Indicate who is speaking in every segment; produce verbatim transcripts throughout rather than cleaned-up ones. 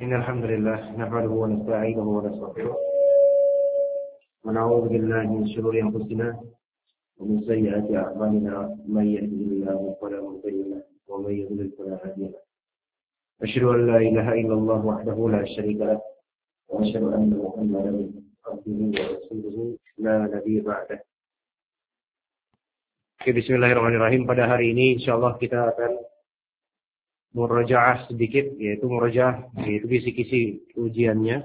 Speaker 1: إن الحمد لله نحمده ونستعينه ونستغفره ونعوذ بالله من شرور أنفسنا ومن سيئات أعمالنا من يهده الله فلا مضل له ومن يضلل فلا هادي له أشهد أن لا إله إلا الله وحده لا شريك له وأشهد أن محمدا عبده ورسوله لا نبي بعده. Oke, bismillahirrahmanirrahim. Pada hari ini insyaallah kita akan murajaah sedikit, yaitu murajaah yaitu kisi-kisi ujiannya.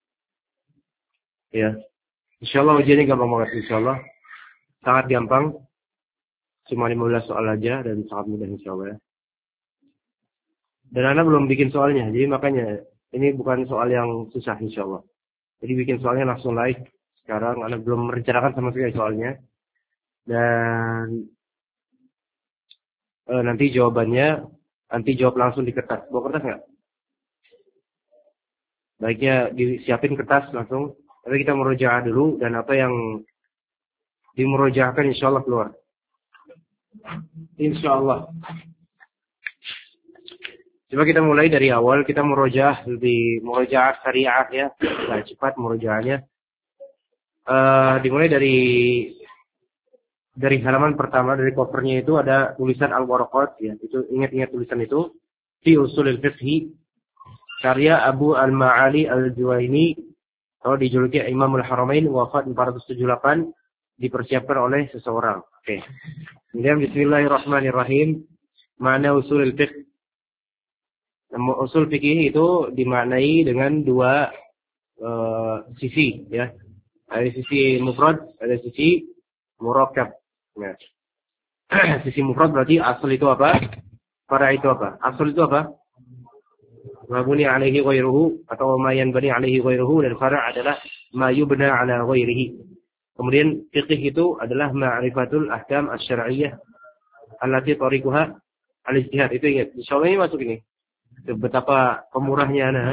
Speaker 1: Ya. Insyaallah ujiannya gampang banget insyaallah. Sangat gampang. Cuma lima belas soal aja dan sangat mudah insyaallah ya. Dan Anda belum bikin soalnya, jadi makanya ini bukan soal yang susah insyaallah. Jadi bikin soalnya langsung live. Sekarang Anda belum merencanakan sama sekali soalnya. Dan e, nanti jawabannya nanti jawab langsung di kertas. Bawa kertas nggak? Baiknya disiapin kertas langsung. Tapi kita murojaah dulu dan apa yang dimurojaahkan insya Allah keluar. Insya Allah. Coba kita mulai dari awal. Kita murojaah di murojaah syariah ya. Nah, cepat murojaahnya. Uh, dimulai dari dari halaman pertama, dari covernya itu ada tulisan Al-Waraqat ya. Itu ingat-ingat tulisan itu. Fi Ushulil Fiqh karya Abu Al-Ma'ali Al-Juwaini atau dijuluki Imamul Haramain, wafat empat ratus tujuh puluh delapan, dipersiapkan oleh seseorang. Oke. Kemudian bismillahirrahmanirrahim. Makna Ushulil Fiqh. Usul fikih itu dimaknai dengan dua uh, sisi ya. Ada sisi mufrad, ada sisi murakkab. Nah. Sisi mufrad berarti asal itu apa? Fara itu apa? Asal itu apa? Ma buni alaihi ghairuhu atau ma yanbani alaihi ghairuhu, dan fara adalah ma yubna ala ghairihi. Kemudian fiqih itu adalah ma'rifatul ahkam asy-syar'iyyah allati tariquha al-ijtihad. Itu ingat. Insyaallah ini masuk ini. Betapa pemurahnya Anda.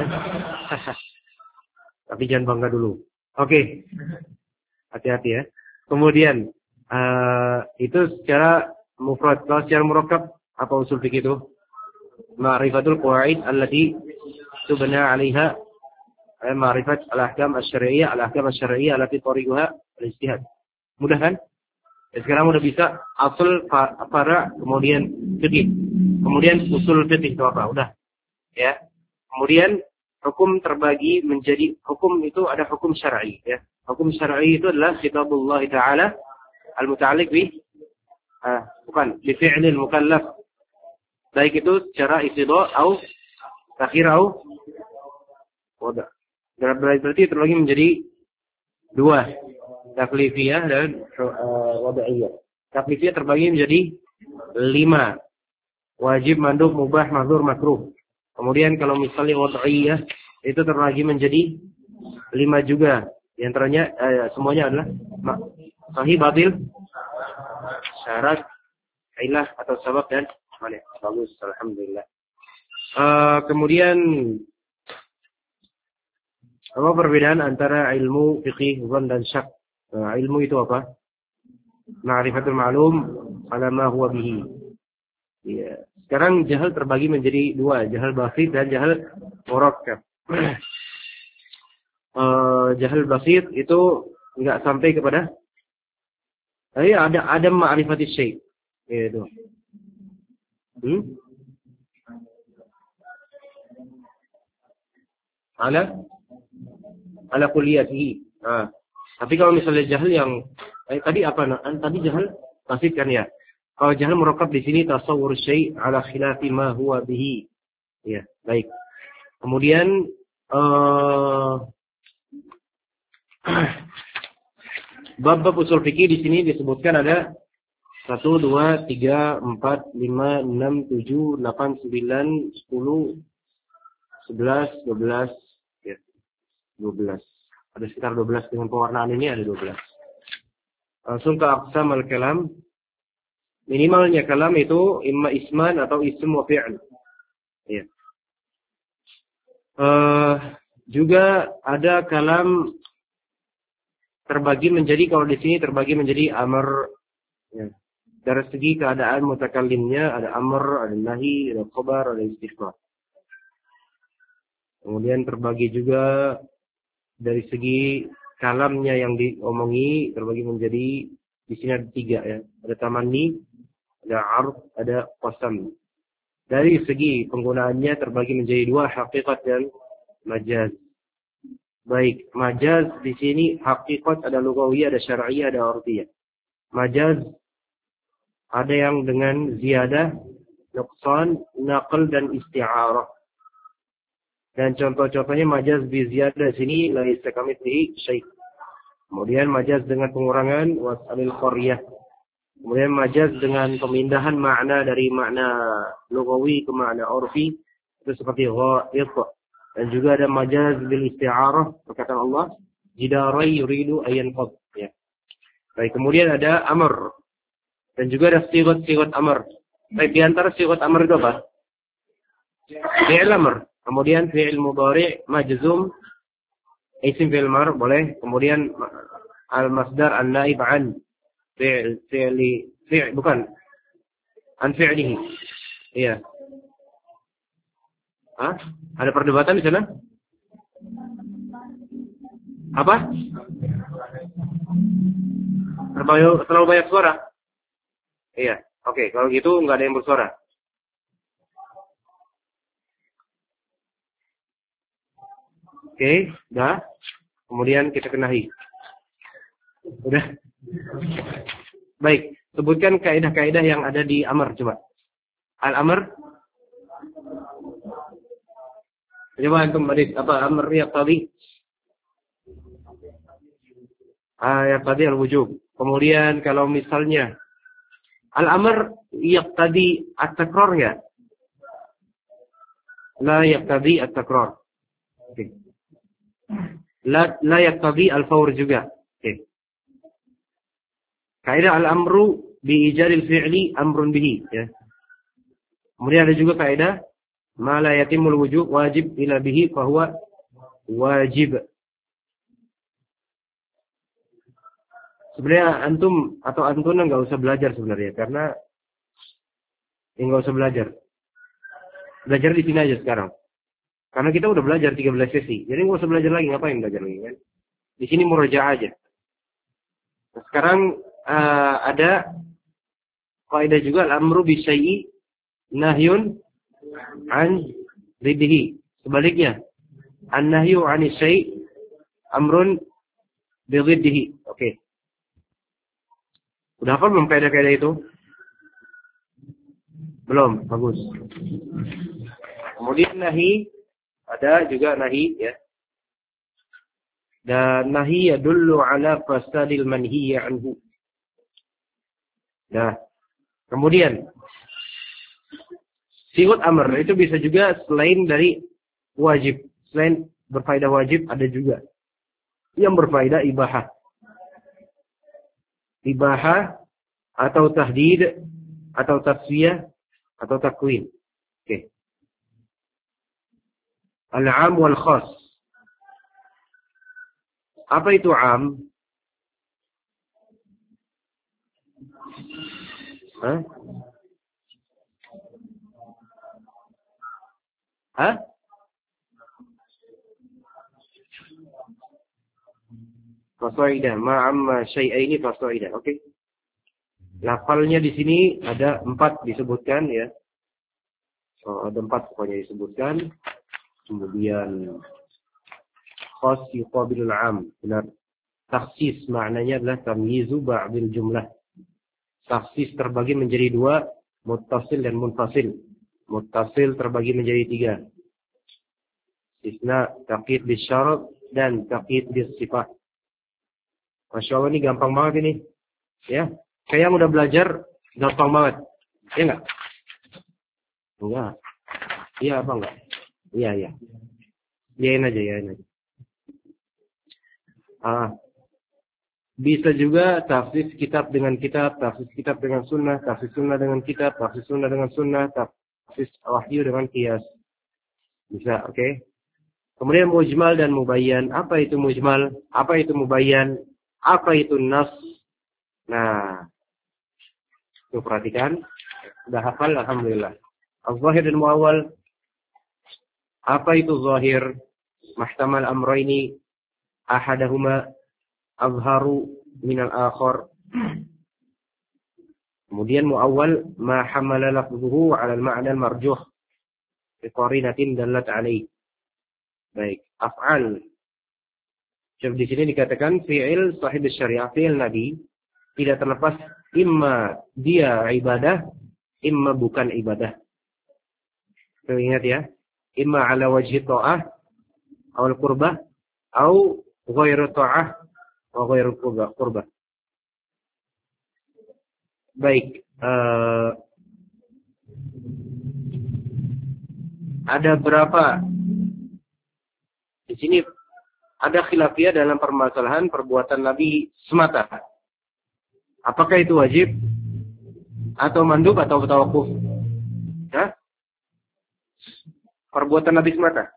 Speaker 1: Tapi jangan bangga dulu. Oke. Okay. Hati-hati ya. Kemudian uh, itu secara mufrad. Kalau secara murakkab apa usul fikih itu? Ma'rifatul qawaid allati tubna 'alaiha ma'rifat al-ahkam asy-syar'iyyah, al-ahkam asy-syar'iyyah allati tariquha al-ijtihad. Mudah kan? Ya, sekarang udah bisa asal fara kemudian fikih. Kemudian usul fikih itu apa? Udah. Ya. Kemudian hukum terbagi menjadi hukum itu ada hukum syar'i ya. Hukum syar'i itu adalah kitabullah taala al-muta'alliq bi ah, bukan bi fi'lil mukallaf. Baik itu secara istidah atau takhir atau wada. Berarti terbagi menjadi dua, taklifiyah dan uh, wada'iyah. Taklifiyah terbagi menjadi lima. Wajib, mandub, mubah, mahdzur, makruh. Kemudian kalau misalnya wad'iyah itu terbagi menjadi lima juga. Di antaranya eh, semuanya adalah sahih, batil, syarat, ilah atau sabab dan mani. Bagus, alhamdulillah. Uh, kemudian apa perbedaan antara ilmu fiqih, dzan dan syak? Uh, ilmu itu apa? Ma'rifatul ma'lum ala ma huwa bihi. Ya. Sekarang jahal terbagi menjadi dua, jahal basit dan jahal murakkab. uh, jahal basit itu enggak sampai kepada eh, ada ada ma'rifatis syai'. Itu. Hmm? Ala ala kulliyatihi. Nah, tapi kalau misalnya jahal yang eh, tadi apa? Tadi jahal basit kan ya? Kalau jahal murakkab di sini tasawwur syai' ala khilafi ma huwa bihi. Ya, baik. Kemudian uh, bab-bab usul fikih di sini disebutkan ada satu, dua, tiga, empat, lima, enam, tujuh, delapan, sembilan, sepuluh, sebelas, dua belas, ya, dua belas. Ada sekitar dua belas dengan pewarnaan ini ada dua belas. Langsung ke aqsam al-kalam. Minimalnya kalam itu imma isman atau ism wa fi'l. Ya. Uh, juga ada kalam terbagi menjadi, kalau di sini terbagi menjadi amr. Ya. Dari segi keadaan mutakallimnya ada amr, ada nahi, ada khabar, ada istighfar. Kemudian terbagi juga dari segi kalamnya yang diomongi, terbagi menjadi di sini ada tiga ya. Ada tamanni, ada arf, ada qasam. Dari segi penggunaannya terbagi menjadi dua, hakikat dan majaz. Baik, majaz di sini hakikat ada lugawiyah, ada syar'iyah, ada urfiyah. Majaz ada yang dengan ziyadah, nuqsan, naql dan isti'arah. Dan contoh-contohnya majaz bi ziyadah sini laisa kamitslihi syai'. Kemudian majaz dengan pengurangan was'alil qaryah. Kemudian majaz dengan pemindahan makna dari makna lugawi ke makna urfi, itu seperti ghaib. Dan juga ada majaz bil isti'arah, perkataan Allah, jidarai yuridu ayyan qad. Ya. Baik, kemudian ada amr. Dan juga ada sigat-sigat amr. Baik, di antara sigat amr itu apa? Fi'il amr. Kemudian fi'il mudhari' majzum, isim fi'il mar boleh. Kemudian al-masdar an-naib an fi'il fi'li fi'il bukan an fi'lihi. Iya. Hah? Ada perdebatan di sana? Apa? Terlalu, terlalu banyak suara. Iya. Oke, kalau gitu nggak ada yang bersuara. Oke, dah. Kemudian kita kenahi. Udah. Baik, sebutkan kaidah-kaidah yang ada di amr coba. Al-amr. Coba antum baris apa amr yang tadi? Ah, yang tadi al-wujub. Kemudian kalau misalnya al-amr yaqtadi at-takrar enggak? La yaqtadi at-takrar. Oke. La la yaqtadi al-fawr juga. Oke. Kaidah al-amru bi ijadil fi'li amrun bihi ya. Kemudian ada juga kaidah ma la yatimul wujub wajib ila bihi fa huwa wajib. Sebenarnya antum atau antuna enggak usah belajar sebenarnya karena enggak usah belajar. Belajar di sini aja sekarang. Karena kita udah belajar tiga belas sesi. Jadi enggak usah belajar lagi, ngapain belajar lagi kan? Di sini murajaah aja. Nah, sekarang uh, ada kaidah juga al-amru bi syai'i nahyun an riddihi. Sebaliknya, an-nahyu 'ani syai' amrun bi riddihi. Oke. Okay. Udah hafal belum kaidah-kaidah itu? Belum, bagus. Kemudian nahi, ada juga nahi ya. Dan nahi yadullu ala fasadil manhiya anhu. Nah, kemudian sigat amr itu bisa juga selain dari wajib, selain berfaedah wajib ada juga yang berfaedah ibahah. Ibahah atau tahdid atau tasfiyah atau takwin. Oke. Okay. Al-'am wal khas. Apa itu 'am? Hah? Hah? Fasaidah, ma'amma syai'aini fasaidah. Oke. Okay. Lafalnya di sini ada empat disebutkan ya. So, ada empat pokoknya disebutkan. Kemudian khas yuqabilul 'am. Benar. Takhsis maknanya adalah tamyizu ba'dil jumlah. Takhsis terbagi menjadi dua, muttasil dan munfasil. Muttasil terbagi menjadi tiga. Istisna, taqyid bisyarat dan taqyid bisifat. Masya Allah ini gampang banget ini. Ya, saya yang udah belajar gampang banget. Iya enggak? Enggak. Iya apa enggak? Iya, iya. Iyain aja, iyain aja. Ah. Bisa juga tafsir kitab dengan kitab, tafsir kitab dengan sunnah, tafsir sunnah dengan kitab, tafsir sunnah dengan sunnah, tafsir wahyu dengan qiyas. Bisa, oke? Okay? Kemudian mujmal dan mubayyan. Apa itu mujmal? Apa itu mubayyan? Apa itu nas? Nah, tuh perhatikan. Sudah hafal, alhamdulillah. Al-zahir dan muawwal. Apa itu zahir? Mahtamal amrayni ahadahuma azharu minal akhar. Kemudian muawwal ma hamala lafzuhu 'ala al-ma'na al-marjuh bi qarinatin dallat 'alaihi. Baik, af'al. Jadi di sini dikatakan fi'il sahib syariah, fi'il nabi tidak terlepas imma dia ibadah, imma bukan ibadah. Tuh, ingat ya. Imma 'ala wajhi ta'ah aw al-qurbah aw ghairu ta'ah wa ghairu qurbah. Baik, uh, ada berapa di sini ada khilafiyah dalam permasalahan perbuatan Nabi semata. Apakah itu wajib atau mandub atau tawakuf? Ya? Perbuatan Nabi semata.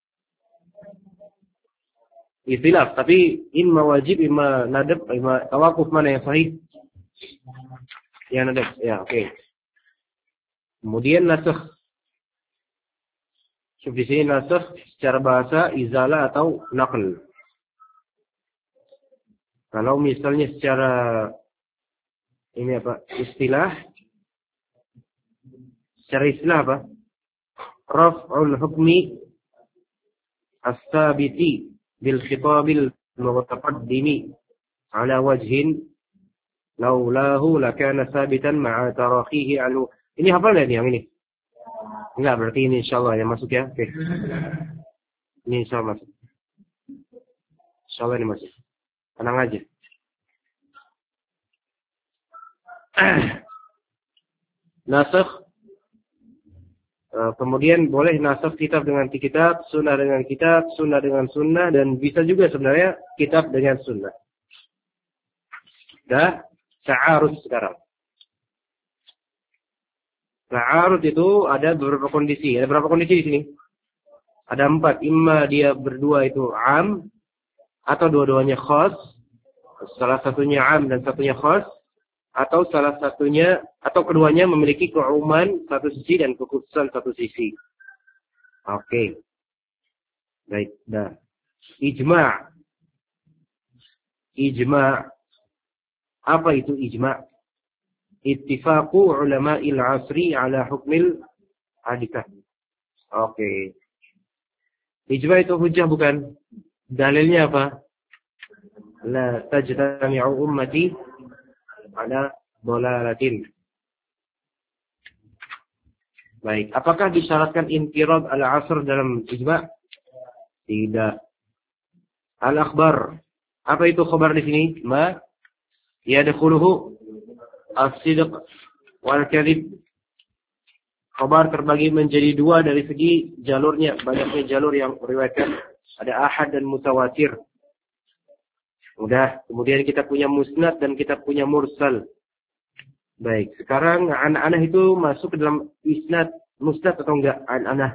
Speaker 1: Ikhtilaf, tapi imma wajib, imma nadab, imma tawakuf, mana yang sahih? Yang nadab, ya oke. Okay. Kemudian nasakh. Di sini nasakh secara bahasa izalah atau naql. Kalau misalnya secara ini apa? Istilah. Secara istilah apa? Raf'ul hukmi as-sabiti bil khitabil mutaqaddimi ala wajhin laulahu lakana sabitan ma'a tarakhihi anhu. Ini hafal enggak nih yang ini? Enggak, berarti ini insyaallah yang masuk ya. Oke. Ini insyaallah masuk. Insyaallah ini masuk. Tenang aja. Nasakh. Kemudian boleh nasakh kitab dengan kitab, sunnah dengan kitab, sunnah dengan sunnah, dan bisa juga sebenarnya kitab dengan sunnah. Dah ta'arud sekarang. Ta'arud itu ada beberapa kondisi. Ada berapa kondisi di sini? Ada empat. Imma dia berdua itu am, atau dua-duanya khas. Salah satunya am dan satunya khas. Atau salah satunya, atau keduanya memiliki keumuman satu sisi dan kekhususan satu sisi. Oke. Okay. Baik, dah. Ijma'. Ijma'. Apa itu ijma'? Ittifaqu ulama'il asri ala hukmil adikah. Oke. Okay. Ijma' itu hujjah bukan? Dalilnya apa? La tajtami'u ummati ala dolalatin. Baik, apakah disyaratkan inqirad al-asr dalam ijma'? Tidak. Al-akhbar. Apa itu khabar di sini? Ma yadkhuluhu as-sidq wal kadhib. Khabar terbagi menjadi dua dari segi jalurnya, banyaknya jalur yang meriwayatkan. Ada ahad dan mutawatir. Udah, kemudian kita punya musnad dan kita punya mursal. Baik, sekarang an-anah itu masuk ke dalam isnad, musnad atau enggak? An-anah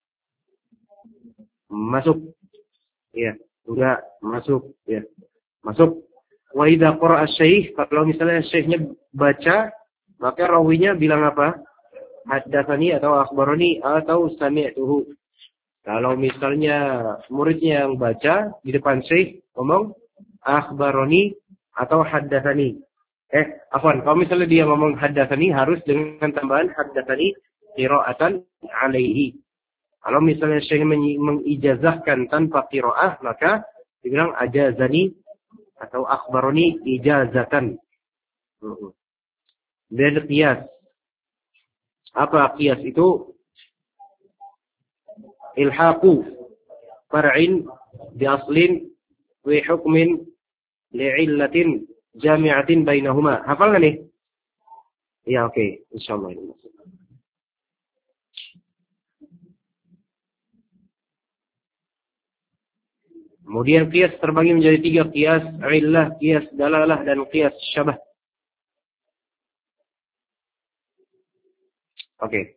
Speaker 1: masuk. Ya, enggak masuk, ya. Masuk. Wa idza qara'a asy-syaikh, kalau misalnya syekhnya baca, maka rawinya bilang apa? Haddatsani atau akhbarani atau sami'tuhu. Kalau misalnya muridnya yang baca di depan syekh ngomong akhbarani atau haddatsani. Eh, afwan, kalau misalnya dia ngomong haddatsani harus dengan tambahan haddatsani qira'atan alaihi. Kalau misalnya syekh mengijazahkan tanpa qira'ah, maka dibilang ajazani atau akhbarani ijazatan. Dan qiyas. Apa qiyas itu? Ilhaqu far'in bi aslin wa hukmin li'illatin jami'atin bainahuma. Hafal nggak nih? Ya, oke, okay. Insyaallah ini masuk. Kemudian qiyas terbagi menjadi tiga, qiyas illah, qiyas dalalah, dan qiyas syabah. Oke. Okay.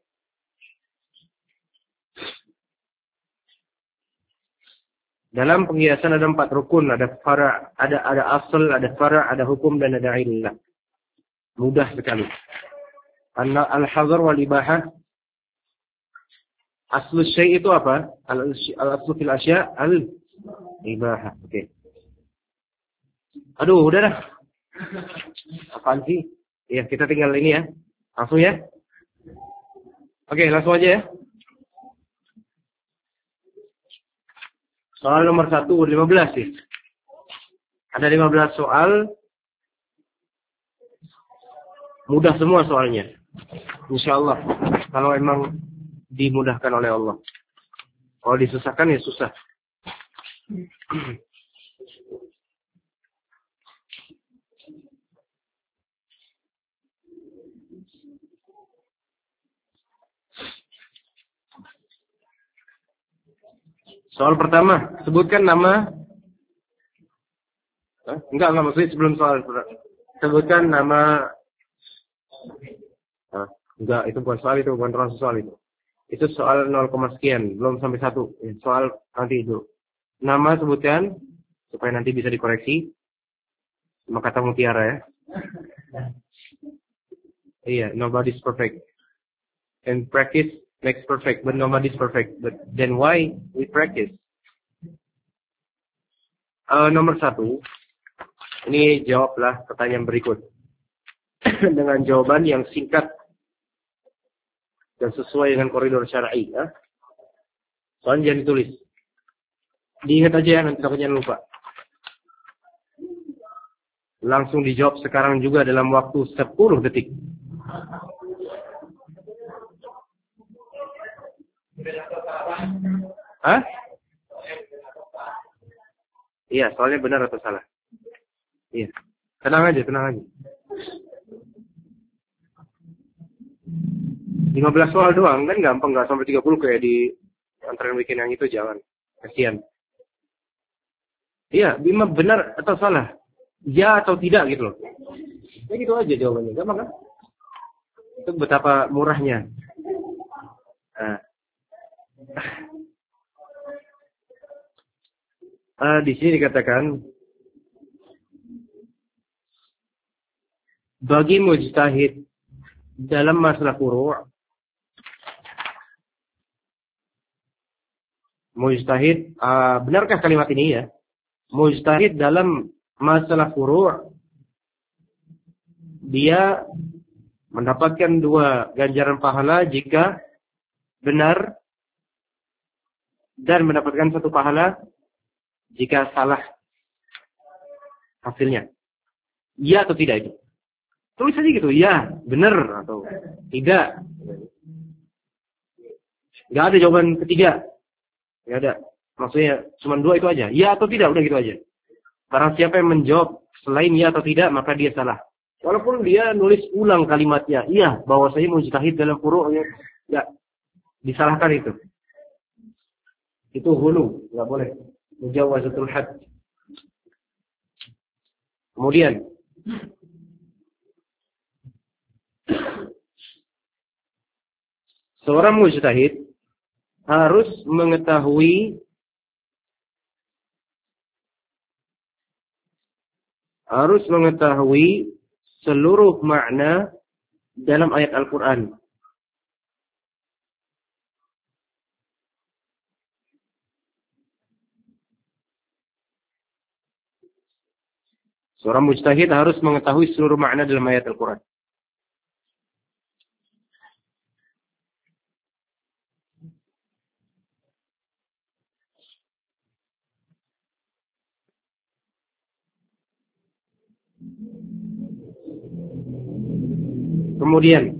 Speaker 1: Dalam pengkiasan ada empat rukun, ada fara', ada ada asal, ada fara', ada hukum, dan ada illah. Mudah sekali. Al-hazar wal ibahah Aslu syai' itu apa? Al-aslu fil asya' al-ibahah. Oke. Okay. Aduh, udah dah. Apaan sih? Ya, kita tinggal ini ya. Langsung ya. Oke, okay, langsung aja ya. Soal nomor satu, lima belas sih. Ada lima belas soal. Mudah semua soalnya. Insya Allah. Kalau emang dimudahkan oleh Allah. Kalau disusahkan ya susah. Soal pertama, sebutkan nama. Hah? Enggak, enggak maksudnya sebelum soal. Sebutkan nama. Hah? Enggak, itu bukan soal itu, bukan termasuk soal itu. Itu soal nol, sekian, belum sampai satu. Soal nanti itu. Nama sebutkan, supaya nanti bisa dikoreksi. Cuma kata mutiara ya. Iya, nobody's perfect. And practice makes perfect, but nobody's perfect. But then why we practice? Uh, nomor satu, ini jawablah pertanyaan berikut. Dengan jawaban yang singkat dan sesuai dengan koridor syar'i. Ya? Soalnya jangan ditulis. Diingat aja ya, nanti takutnya lupa. Langsung dijawab sekarang juga dalam waktu sepuluh detik. Hah? Iya, soalnya benar atau salah. Iya. Tenang aja, tenang aja. lima belas soal doang, kan gampang, nggak sampai tiga puluh kayak di antara weekend yang itu, jangan. Kasihan. Iya, Bima benar atau salah? Ya atau tidak gitu loh. Ya gitu aja jawabannya, gampang kan? Itu betapa murahnya. Nah. Uh, di sini dikatakan bagi mujtahid dalam masalah furu', mujtahid, uh, benarkah kalimat ini ya? Mujtahid dalam masalah furu' dia mendapatkan dua ganjaran pahala jika benar dan mendapatkan satu pahala jika salah hasilnya. Ya atau tidak itu? Tulis aja gitu, ya, benar atau tidak. Gak ada jawaban ketiga. Gak ada. Maksudnya cuma dua itu aja. Ya atau tidak, udah gitu aja. Barang siapa yang menjawab selain ya atau tidak, maka dia salah. Walaupun dia nulis ulang kalimatnya, iya, bahwasanya mujtahid dalam furu'nya, ya, disalahkan itu. Itu hulu, nggak boleh. Mujawazatul had. Kemudian, seorang mujtahid harus mengetahui harus mengetahui seluruh makna dalam ayat Al-Quran. Seorang mujtahid harus mengetahui seluruh makna dalam ayat Al-Quran. Kemudian,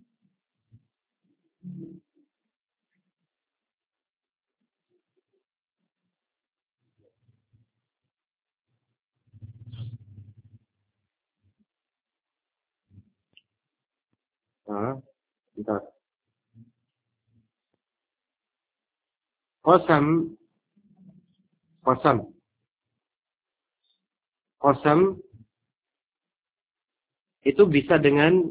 Speaker 1: ah, bentar. Qasam, qasam, qasam itu bisa dengan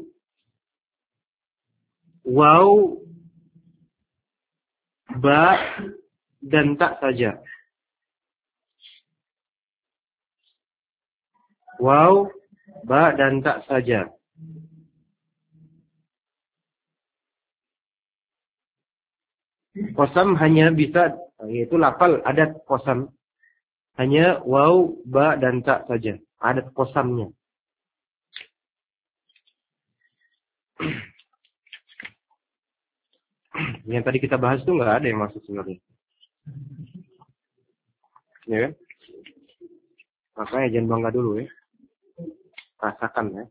Speaker 1: waw, ba, dan tak saja. Waw, ba, dan tak saja. Qasam hanya bisa, yaitu lafal adat qasam. Hanya waw, ba, dan ta saja. Adat qasamnya. Yang tadi kita bahas itu nggak ada yang masuk sebenarnya. Ya kan? Makanya jangan bangga dulu ya. Rasakan ya.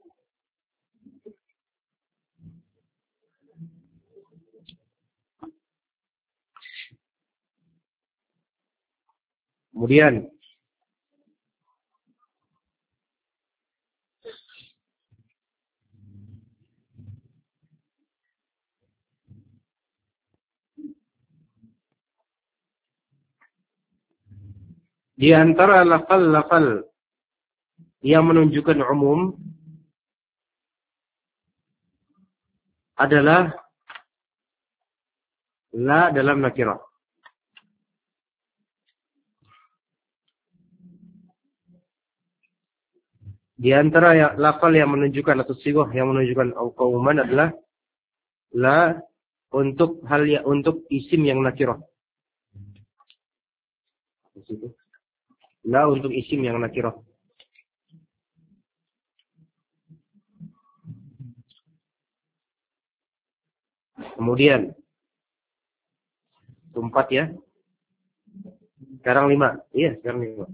Speaker 1: Kemudian di antara lafal-lafal yang menunjukkan umum adalah la dalam nakirah. Di antara ya, lafal yang menunjukkan atau sigoh yang menunjukkan keumuman adalah la untuk hal ya untuk isim yang nakirah. La untuk isim yang nakirah. Kemudian empat ya. Sekarang lima. Iya, sekarang lima.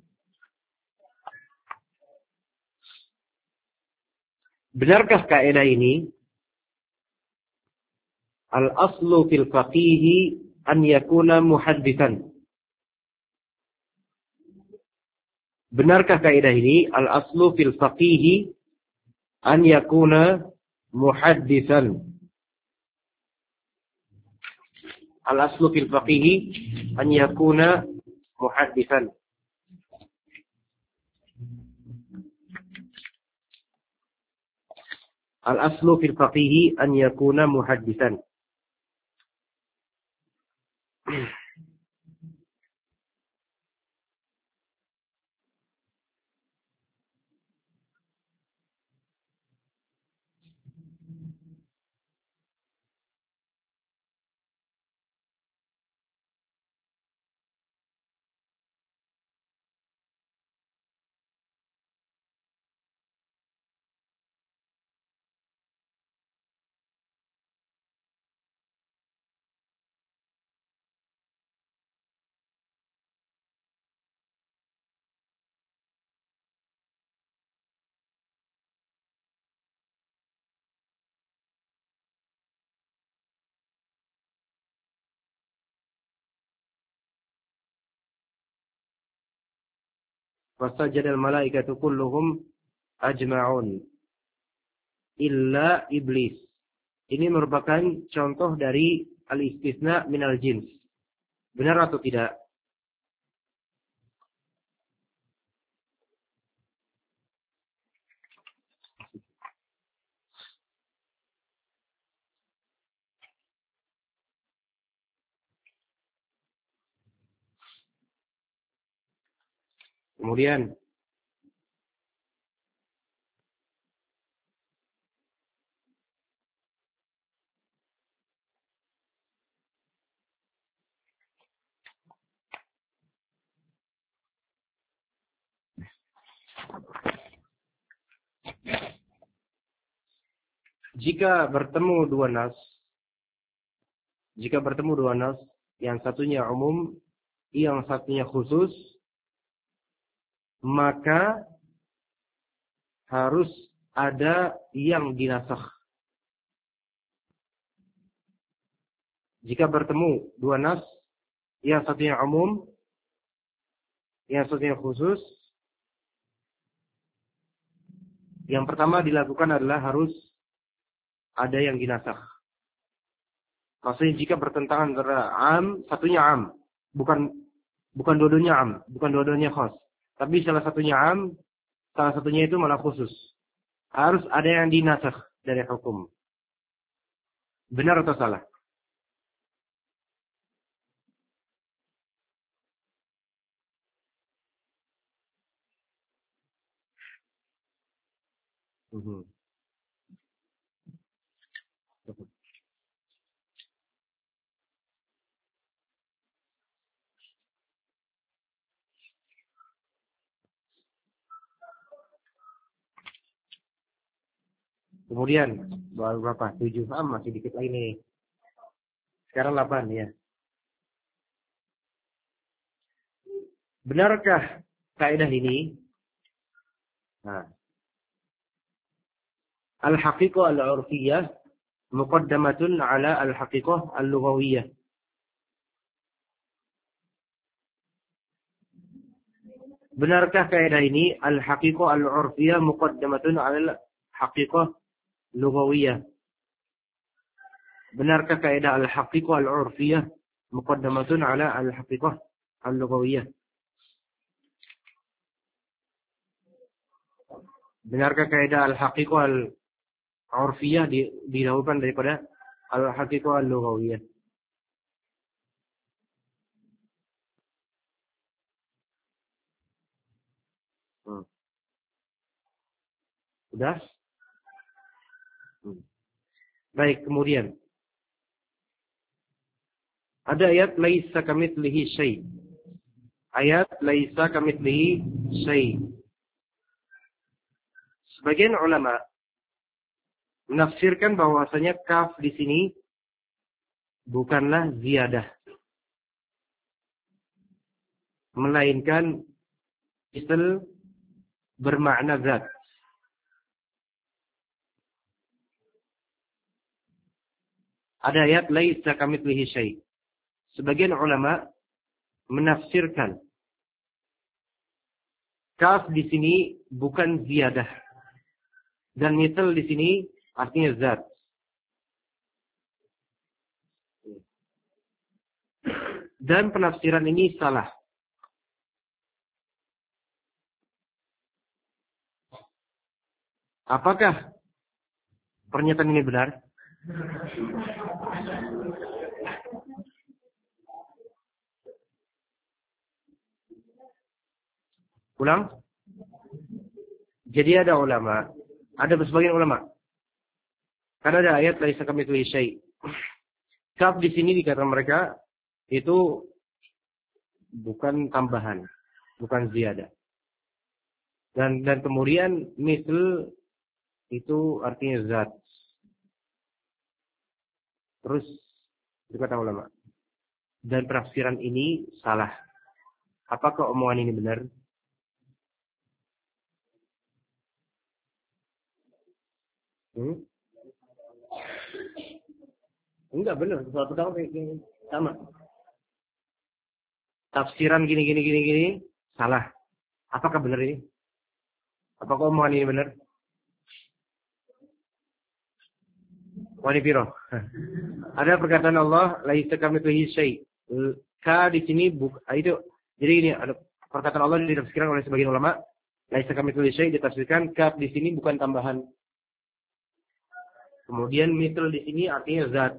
Speaker 1: Benarkah kaidah ini? Al-aslu fil faqihi an yakuna muhadditsan. Benarkah kaidah ini? Al-aslu fil faqihi an yakuna muhadditsan. Al-aslu fil faqihi an yakuna muhadditsan. Al-aslu fil faqihi an yakuna muhadditsan. Fasajadal malaikatu kulluhum ajma'un illa iblis. Ini merupakan contoh dari al-istisna minal jins. Benar atau tidak? Kemudian jika bertemu dua nas, jika bertemu dua nas, yang satunya umum, yang satunya khusus, maka harus ada yang dinasakh. Jika bertemu dua nas, yang satunya umum, yang satunya khusus, yang pertama dilakukan adalah harus ada yang dinasakh. Maksudnya jika bertentangan antara am, satunya am, bukan bukan dua-duanya am, bukan dua-duanya khas. Tapi salah satunya am, salah satunya itu malah khusus. Harus ada yang dinasakh dari hukum. Benar atau salah? Mhm. Kemudian baru berapa? tujuh. Ah, masih dikit lagi nih. Sekarang delapan ya. Benarkah kaidah ini? Nah, al-haqiqah al-'urfiyyah muqaddamatun 'ala al-haqiqah al-lughawiyyah. Benarkah kaidah ini? Al-haqiqah al-'urfiyyah muqaddamatun 'ala al-haqiqah lughawiyah. Benarkah kaidah al-haqiqah al-'urfiyyah muqaddamatun 'ala al-haqiqah al-lughawiyah? Benarkah kaidah al-haqiqah al-'urfiyyah didahulukan daripada al-haqiqah al-lughawiyah? Hmm. Sudah? Hmm. Baik, kemudian ada ayat laisa kamitslihi syai'. Ayat laisa kamitslihi syai'. Sebagian ulama menafsirkan bahwasanya kaf di sini bukanlah ziyadah, melainkan ism bermakna zat. Ada ayat laisa kamitslihi syai'. Sebagian ulama menafsirkan kaf di sini bukan ziyadah dan misal di sini artinya zat. Dan penafsiran ini salah. Apakah pernyataan ini benar? Ulang. Jadi ada ulama, ada sebagian ulama. Karena ada ayat laisa kamitslihi syai'. Kaf di sini dikatakan mereka itu bukan tambahan, bukan ziyadah. Dan dan kemudian misl itu artinya zat. Terus dikata ulama. Dan penafsiran ini salah. Apakah omongan ini benar? Hmm? Enggak benar. Soal pertama sama. Tafsiran gini gini gini gini salah. Apakah benar ini? Apakah omongan ini benar? Wani piro. Ada perkataan Allah laisa kamitslihi syai'. Ka di sini buk itu jadi ini ada perkataan Allah ditafsirkan oleh sebagian ulama laisa kamitslihi syai' ditafsirkan kaf di sini bukan tambahan. Kemudian misal di sini artinya zat.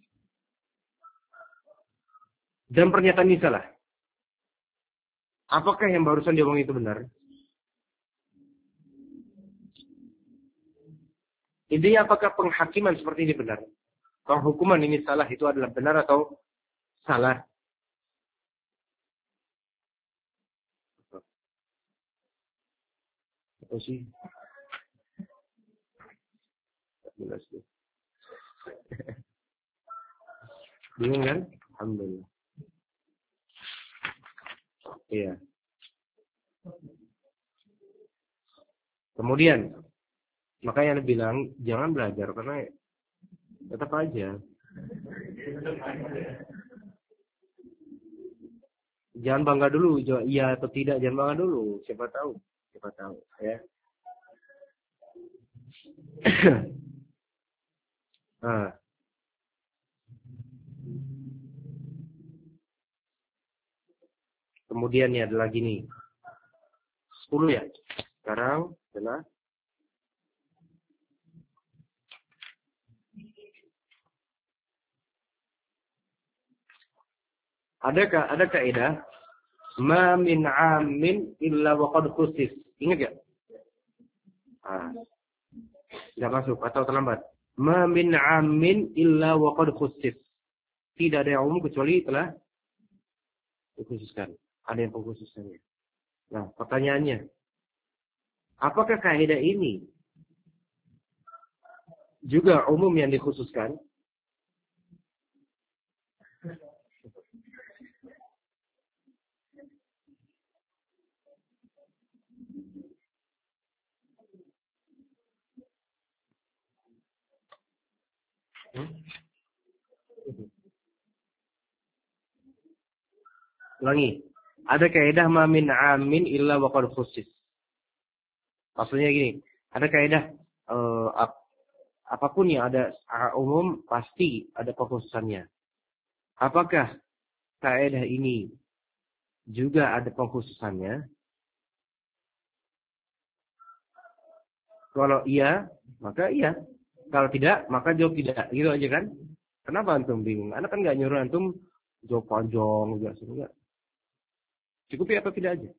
Speaker 1: Dan pernyataan ini salah. Apakah yang barusan diomong itu benar? Intinya apakah penghakiman seperti ini benar? Kalau hukuman ini salah itu adalah benar atau salah? Apa sih? Jelas tuh. Bingung kan? Alhamdulillah. Iya. Kemudian, makanya Anda bilang jangan belajar karena tetap aja. Jangan bangga dulu, iya atau tidak, jangan bangga dulu. Siapa tahu, siapa tahu, ya. Nah. Kemudian ya ada lagi nih. sepuluh ya. Sekarang adalah Adakah ada kaidah ma min 'amin illa wa qad khusis. Ingat enggak? Ah. Enggak masuk atau terlambat. Ma min 'amin illa wa qad khusis. Tidak ada yang umum kecuali telah dikhususkan. Ada yang pengkhususannya. Nah, pertanyaannya, apakah kaidah ini juga umum yang dikhususkan. Hmm? Ulangi. Ada kaidah ma min amin illa wa qad khusis. Maksudnya gini, ada kaidah uh, ap, apapun yang ada secara umum pasti ada pengkhususannya. Apakah kaidah ini juga ada pengkhususannya? Kalau iya, maka iya. Kalau tidak, maka jawab tidak. Gitu aja kan? Kenapa antum bingung? Anak kan nggak nyuruh antum jawab panjang, enggak enggak. Cukup ya apa tidak aja?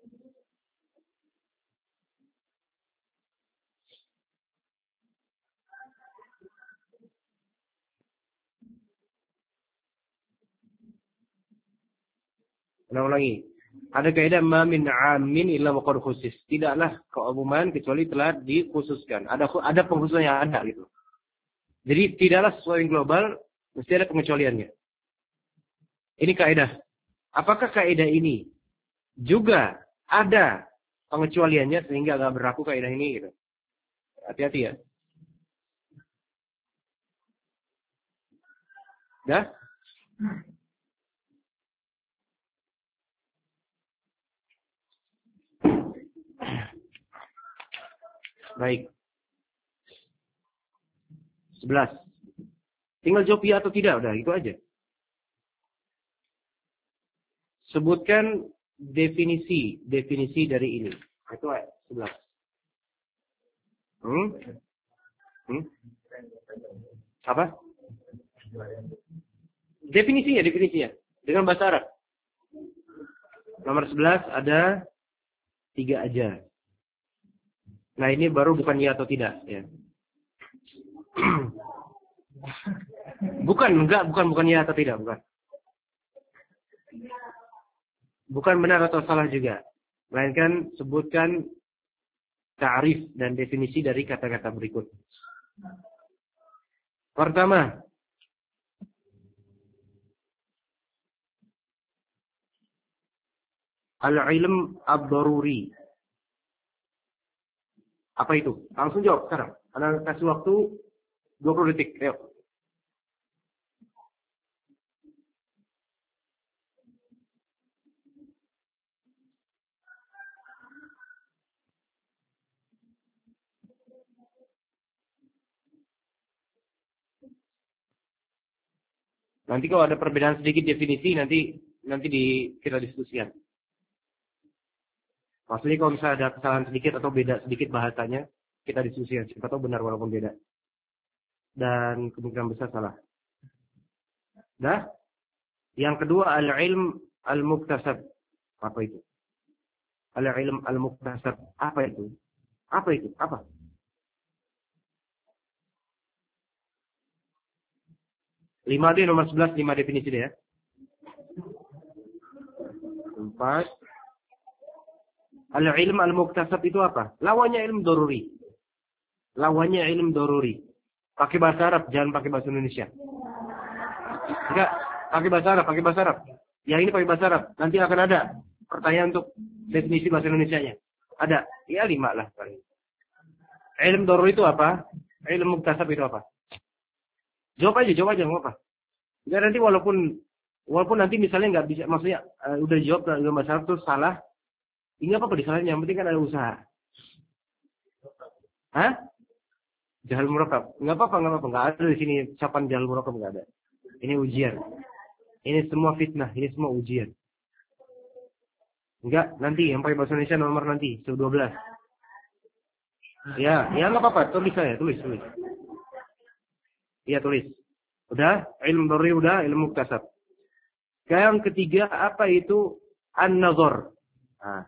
Speaker 1: Ulang lagi. Ada kaidah ma min amin illa waqad khusis. Tidaklah keumuman kecuali telah dikhususkan. Ada ada pengkhususan yang ada gitu. Jadi tidaklah sesuatu yang global mesti ada pengecualiannya. Ini kaidah. Apakah kaidah ini juga ada pengecualiannya sehingga nggak berlaku kaidah ini gitu? Hati-hati ya. Dah? Baik. sebelas. Tinggal jawab ya atau tidak, udah itu aja. Sebutkan definisi, definisi dari ini. Itu sebelas. Hmm? Hmm? Apa? Definisinya, definisinya. Dengan bahasa Arab. Nomor sebelas ada tiga aja. Nah ini baru bukan ya atau tidak. Ya. Bukan, enggak, bukan, bukan ya atau tidak, bukan. Bukan benar atau salah juga. Melainkan sebutkan ta'rif dan definisi dari kata-kata berikut. Pertama, al-ilm ad-daruri. Apa itu? Langsung jawab sekarang. Anda kasih waktu dua puluh detik. Ayo. Nanti kalau ada perbedaan sedikit definisi, nanti nanti di, kita diskusikan. Maksudnya kalau misalnya ada kesalahan sedikit atau beda sedikit bahasanya, kita diskusikan. Siapa tahu benar walaupun beda. Dan kemungkinan besar salah. Dah? Yang kedua, al-ilm al-muktasab. Apa itu? Al-ilm al-muktasab. Apa itu? Apa itu? Apa? Lima deh, nomor sebelas, lima definisi deh ya. Empat. Al-ilm al-muktasab itu apa? Lawannya ilmu doruri. Lawannya ilmu doruri. Pakai bahasa Arab, jangan pakai bahasa Indonesia. Enggak, pakai bahasa Arab, pakai bahasa Arab. Yang ini pakai bahasa Arab. Nanti akan ada pertanyaan untuk definisi bahasa Indonesianya. Ada. Ya lima lah. Ilmu doruri itu apa? Ilmu muktasab itu apa? Jawab aja, jawab aja, nggak apa. Enggak nanti walaupun walaupun nanti misalnya nggak bisa, maksudnya uh, udah jawab dalam bahasa Arab terus salah. Ini apa disalahin? Yang penting kan ada usaha. Hah? Jahal murakab. Enggak apa-apa, enggak apa-apa. Enggak ada di sini ucapan jahal murakab, enggak ada. Ini ujian. Ini semua fitnah, ini semua ujian. Enggak, nanti yang pakai bahasa Indonesia nomor nanti, dua belas. Ya, ya enggak apa-apa, tulis saya, tulis, tulis. Iya, tulis. Udah, ilmu doruri udah, ilmu muktasab. Yang ketiga, apa itu an-nazar? Nah.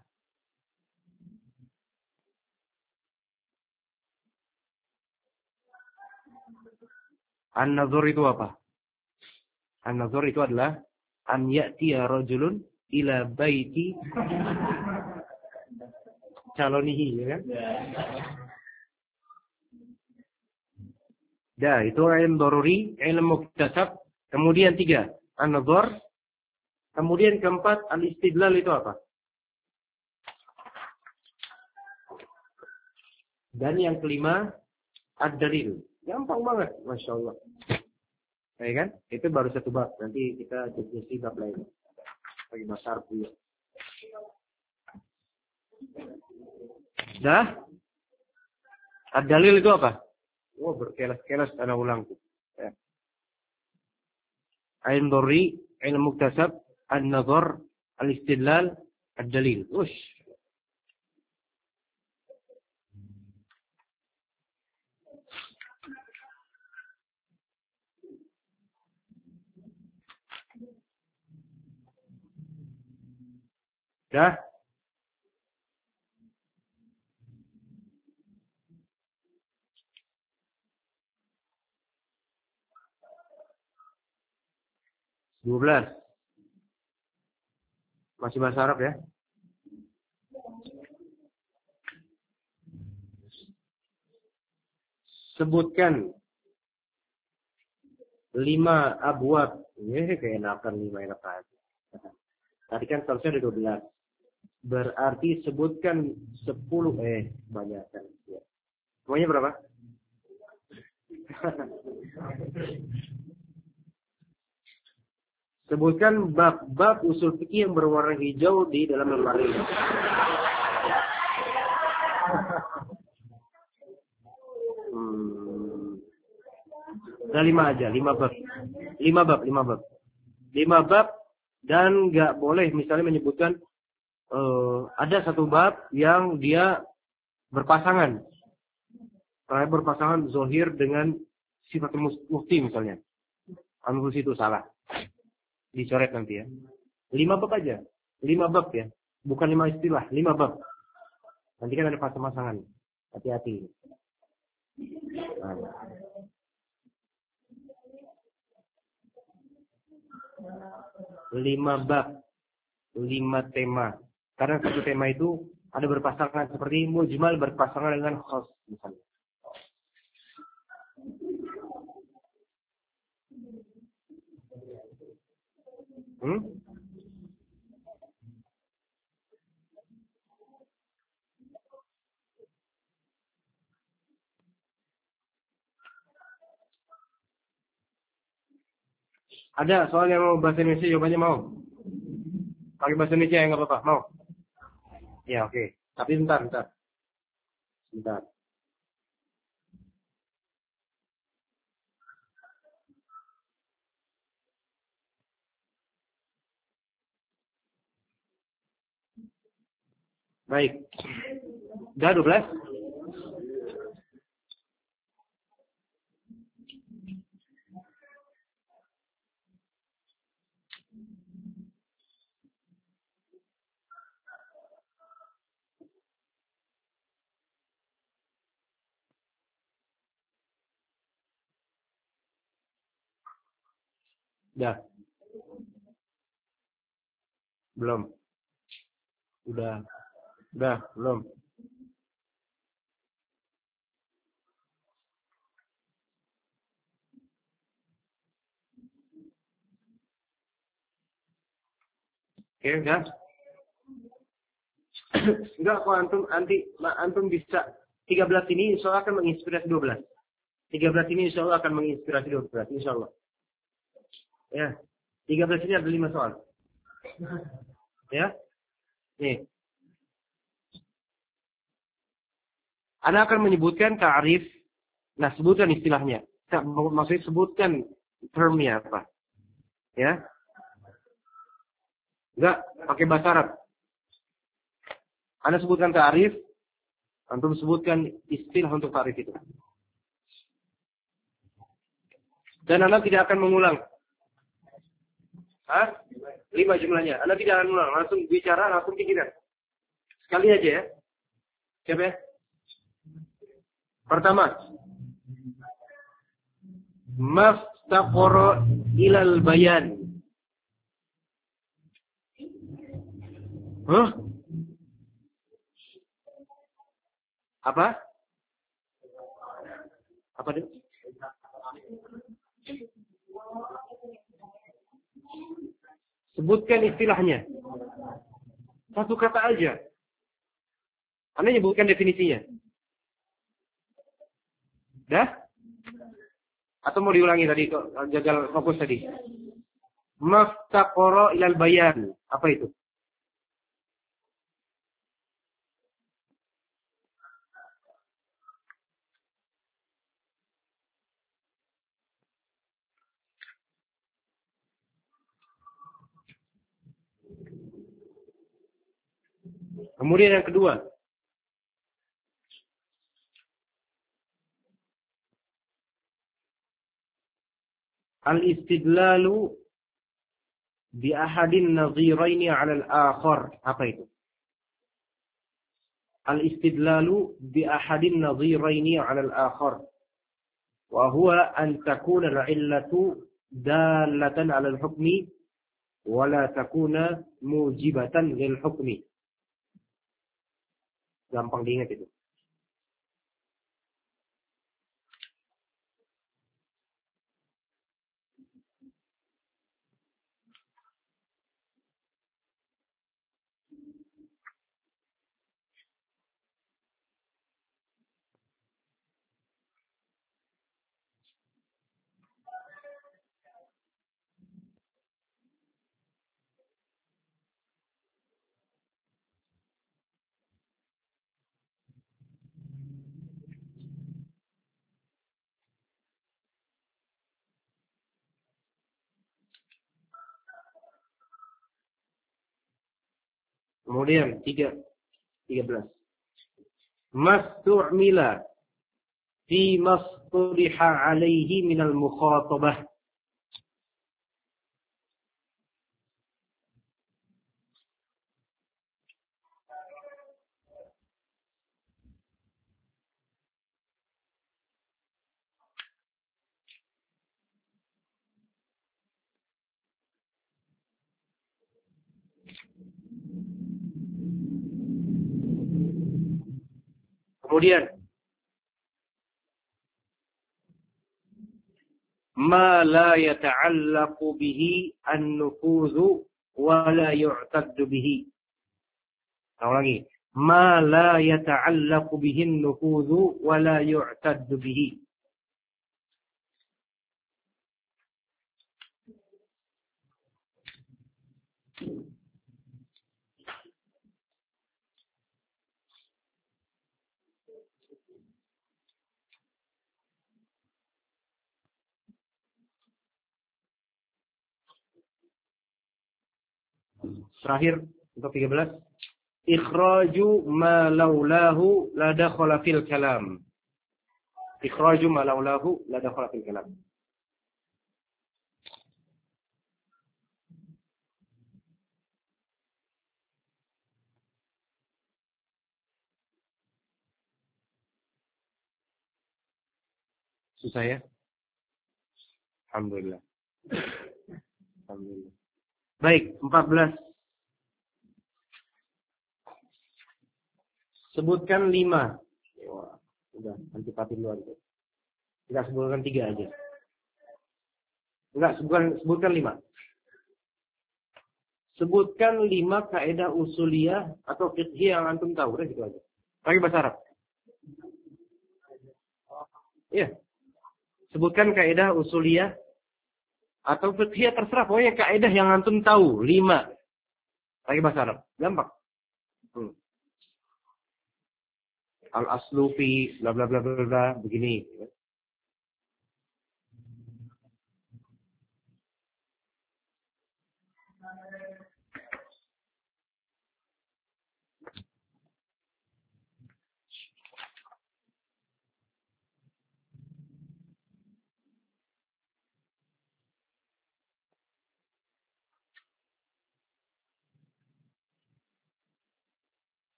Speaker 1: An-nazar itu apa? An-nazar itu adalah an ya'tiya rajulun ila baiti calonihi, ya kan? Dah, itu ilmu daruri, ilmu muktasab. Kemudian tiga, an-nazar. Kemudian keempat, al-istidlal itu apa? Dan yang kelima, ad-dalil. Gampang banget, Masya Allah. Ya kan? Itu baru satu bab. Nanti kita diskusi bab lain. Bagi besar punya. Dah? Ad-dalil itu apa? Oh, berkelas-kelas ana ulang. Ya. Ilmu daruri, ilmu muktasab, an-nazar, al-istidlal, ad-dalil. Ush. Dah? dua belas. Masih bahasa Arab ya? Sebutkan lima abwab. Ini keenakan lima enak aja. Tadi kan seharusnya ada dua belas. Berarti sebutkan sepuluh. Eh, banyak kan. Ya. Semuanya berapa? Sebutkan bab-bab usul fikih yang berwarna hijau di dalam lemari. Hmm. Nah, lima aja, lima bab. Lima bab, lima bab. Lima bab dan nggak boleh misalnya menyebutkan uh, ada satu bab yang dia berpasangan. Kayak berpasangan zohir dengan sifat mufti misalnya. Anus itu salah. Dicoret nanti ya. Lima bab aja. Lima bab ya. Bukan lima istilah. Lima bab. Nanti kan ada pasang-pasangan. Hati-hati. Nah. Lima bab. Lima tema. Karena satu tema itu ada berpasangan. Seperti mujmal berpasangan dengan khos. Misalnya. Hmm? Ada soal yang mau bahasa Indonesia jawabannya mau? Pakai bahasa Indonesia ya nggak apa-apa, mau? Ya oke. Okay. Tapi bentar, bentar. Bentar. Baik. Udah dua belas? Udah. Belum. Udah. Udah, belum. Oke, udah. Enggak, kok antum anti antum bisa tiga belas ini insya Allah akan menginspirasi dua belas. tiga belas ini insya Allah akan menginspirasi dua belas, insya Allah. Ya. tiga belas ini ada lima soal. Ya. Nih. Anda akan menyebutkan ta'rif. Nah, sebutkan istilahnya. Maksudnya sebutkan termnya apa. Ya. Enggak, pakai bahasa Arab. Anda sebutkan ta'rif, antum sebutkan istilah untuk ta'rif itu. Dan Anda tidak akan mengulang. Hah? Lima jumlahnya. Anda tidak akan mengulang. Langsung bicara, langsung pikiran. Sekali aja ya. Siapa ya? Pertama. Maftaqara ilal bayan. Hah? Apa? Apa itu? Sebutkan istilahnya. Satu kata aja. Anda nyebutkan definisinya. Dah? Atau mau diulangi tadi, gagal fokus tadi. Maftaqara ilal bayan. Apa itu? Kemudian yang kedua. Al-istidlalu bi ahadin nadhiraini 'ala al-akhar. Apa itu? Al-istidlalu bi ahadin nadhiraini 'ala al-akhar. Wa huwa an takuna al-'illatu dalatan 'ala al-hukmi wa la takuna mujibatan lil hukmi. Gampang diingat itu. Kemudian tiga, tiga belas. Mastu'mila fi mastuliha alaihi minal mukhatabah. Kemudian ma la yata'allaqu bihi an-nufudhu wa la yu'taddu bihi. Tahu lagi. Ma la yata'allaqu bihi an-nufudhu wa la yu'taddu bihi. Terakhir untuk tiga belas. Ikhraju ma laulahu la dakhala fil kalam. Ikhraju ma laulahu la dakhala fil kalam. Susah ya? Alhamdulillah. Alhamdulillah. Baik, empat belas. Sebutkan lima. Wah, udah, antipati luar itu. Enggak, sebutkan tiga aja. Enggak, sebutkan, sebutkan lima. Sebutkan lima kaidah usuliyah atau fiqhi yang antum tahu. Udah gitu aja. Pakai bahasa Arab. Iya. Sebutkan kaidah usuliyah atau fiqhi, terserah. Pokoknya kaidah yang antum tahu. Lima. Pakai bahasa Arab. Gampang. Hmm. Al-aslu fi bla bla bla bla bla begini.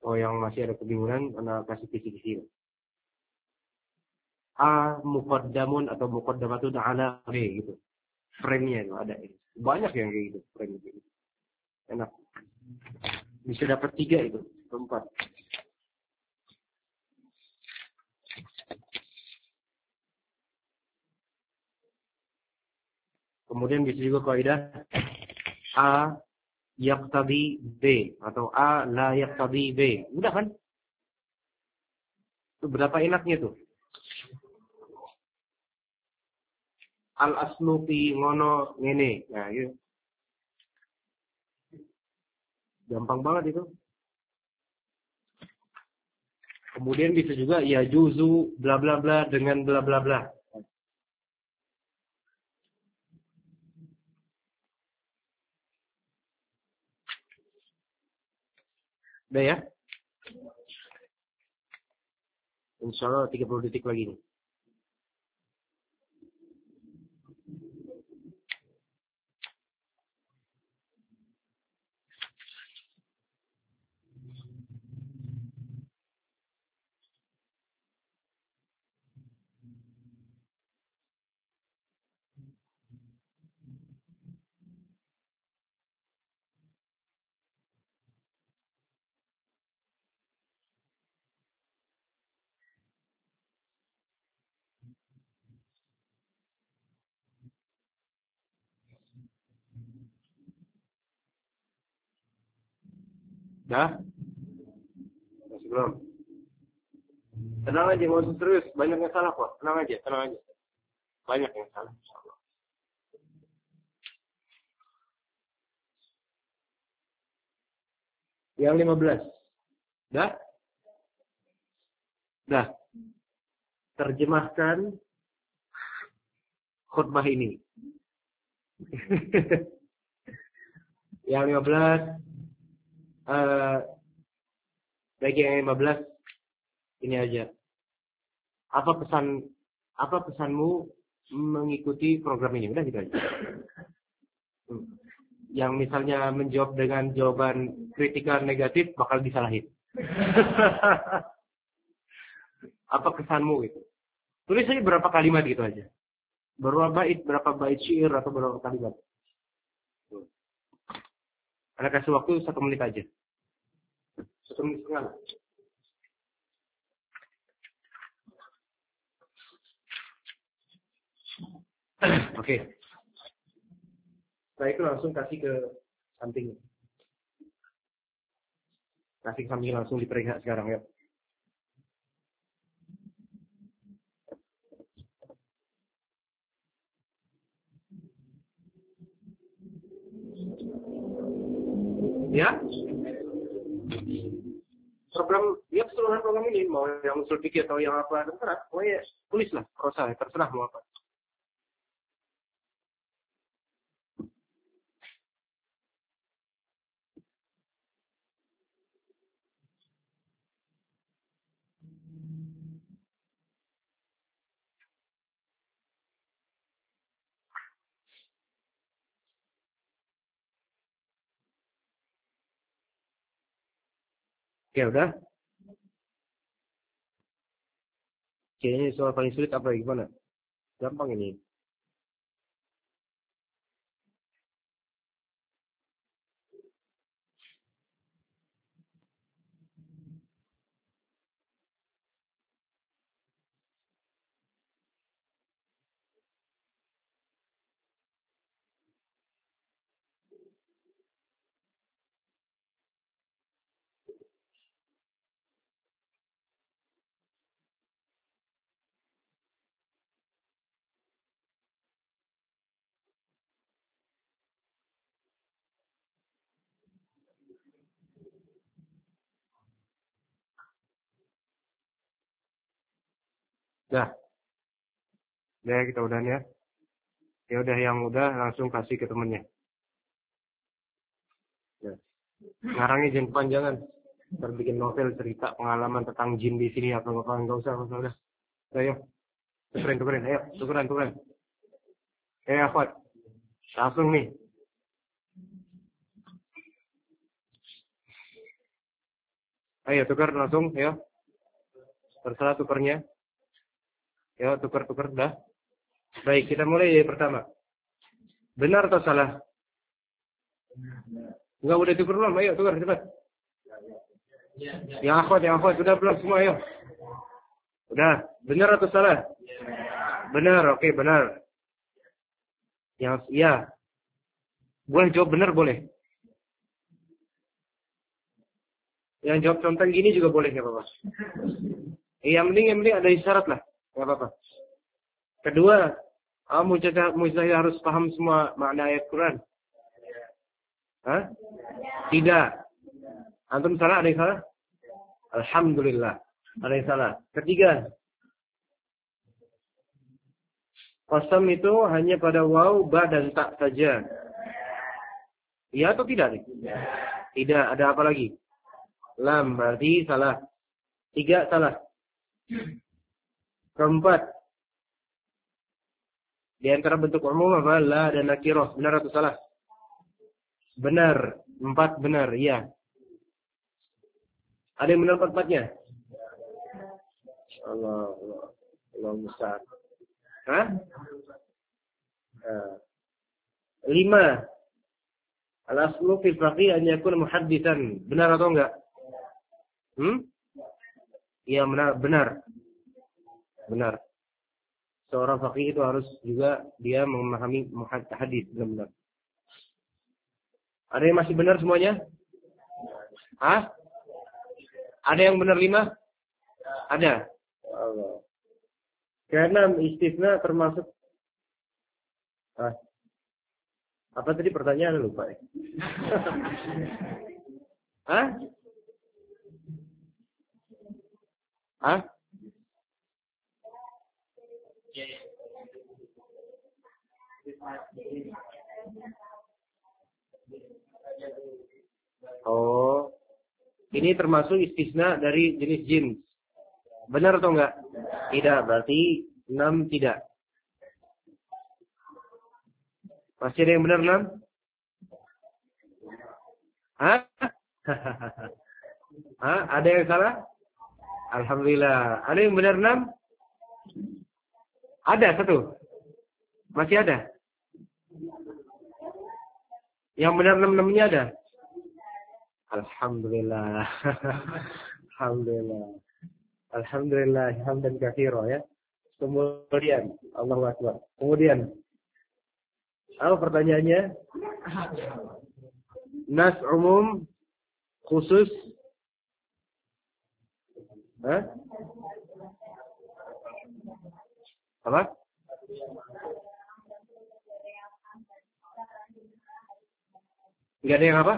Speaker 1: Oh, yang masih ada kebingungan, Anda kasih kisi-kisi. A muqaddamun atau muqaddamatun ala B gitu. Frame-nya itu ada ini. Banyak yang kayak gitu, frame gitu. Enak. Bisa dapat tiga itu, empat. Kemudian bisa juga kaidah A yaqtadi B atau A la yaqtadi B. Udah kan? Itu berapa enaknya tuh? Al aslu fi ngono ngene. Nah, gitu. Gampang banget itu. Kemudian bisa juga ya juzu bla bla bla dengan bla bla bla. Udah ya? Insya Allah tiga puluh detik lagi nih. Dah? Masih belum? Tenang aja, nggak usah serius. Banyak yang salah kok. Tenang aja, tenang aja. Banyak yang salah. InsyaAllah. Yang lima belas. Dah? Dah. Terjemahkan khutbah ini. Yang lima belas. Uh, bagi yang lima belas. Ini aja. Apa pesan apa pesanmu mengikuti program ini? Udah gitu aja. Hmm. Yang misalnya menjawab dengan jawaban kritikan negatif bakal disalahin. Apa kesanmu gitu? Tulis aja berapa kalimat gitu aja. Berapa bait, berapa bait syair atau berapa kalimat. Hmm. Anda kasih waktu satu menit aja. Satu menit setengah. Oke. Okay. Setelah itu langsung kasih ke samping. Kasih ke samping langsung diperiksa sekarang ya. Ya. Program, ya keseluruhan program ini, mau yang usul fikih atau yang apa, terserah. Pokoknya tulislah, prosa, terserah mau apa. Oke, udah. Kayaknya soal paling sulit apa gimana? Gampang ini. Dah. Udah kita udahan ya. Ya udah yang udah langsung kasih ke temennya. Ya. Ngarangnya jangan kepanjangan. Ntar bikin novel cerita pengalaman tentang jin di sini apa apa enggak usah, enggak usah udah. Ayo. Tukerin, tukerin, ayo, tukerin, tukerin. Eh, Akhwat. Langsung nih. Ayo tukar langsung, ya. Terserah tukarnya. Ya, tukar-tukar dah. Baik, kita mulai dari pertama. Benar atau salah? Enggak udah tukar belum? Ayo tukar cepat. Yang akhwat, yang akhwat sudah belum semua, ayo. Udah, benar atau salah? Benar, oke, benar. Yang iya. Boleh jawab benar boleh. Yang jawab contoh gini juga boleh, enggak apa-apa. Eh, yang penting yang penting ada isyarat lah, enggak apa-apa. Kedua, kamu mustahil harus paham semua makna ayat Quran. Hah? Tidak. Antum salah, ada yang salah? Alhamdulillah. Ada yang salah. Ketiga, qasam itu hanya pada waw, ba, dan tak saja. Iya atau tidak nih? Tidak. Ada apa lagi? Lam, berarti salah. Tiga, salah. Keempat, di antara bentuk umum apa? La dan nakiroh. Benar atau salah? Benar. Empat benar, iya. Ada yang benar empat-empatnya? Allah, Allah, Allah Musta'an. Hah? Uh, lima. Al-aslu fil faqih an yakuna muhaddisan. Benar atau enggak? Hmm? Iya, benar, benar. Benar. Seorang faqih itu harus juga dia memahami hadis, benar-benar. Ada yang masih benar semuanya? Hah? Ada yang benar lima? Ada. Allah. Karena istisna termasuk. Ah. Apa tadi pertanyaan, lupa ya? Hah? Hah? Oh, ini termasuk istisna dari jenis jin. Benar atau enggak? Tidak, berarti enam tidak. Masih ada yang benar enam? Hah? Hah? Ada yang salah? Alhamdulillah. Ada yang benar enam? Ada satu. Masih ada? Yang benar enam-enamnya ada? Alhamdulillah. Alhamdulillah. Alhamdulillah. Hamdan katsira ya. Kemudian Allahu Akbar. Kemudian apa pertanyaannya? Nas umum khusus. Hah? Apa? Enggak ada yang apa?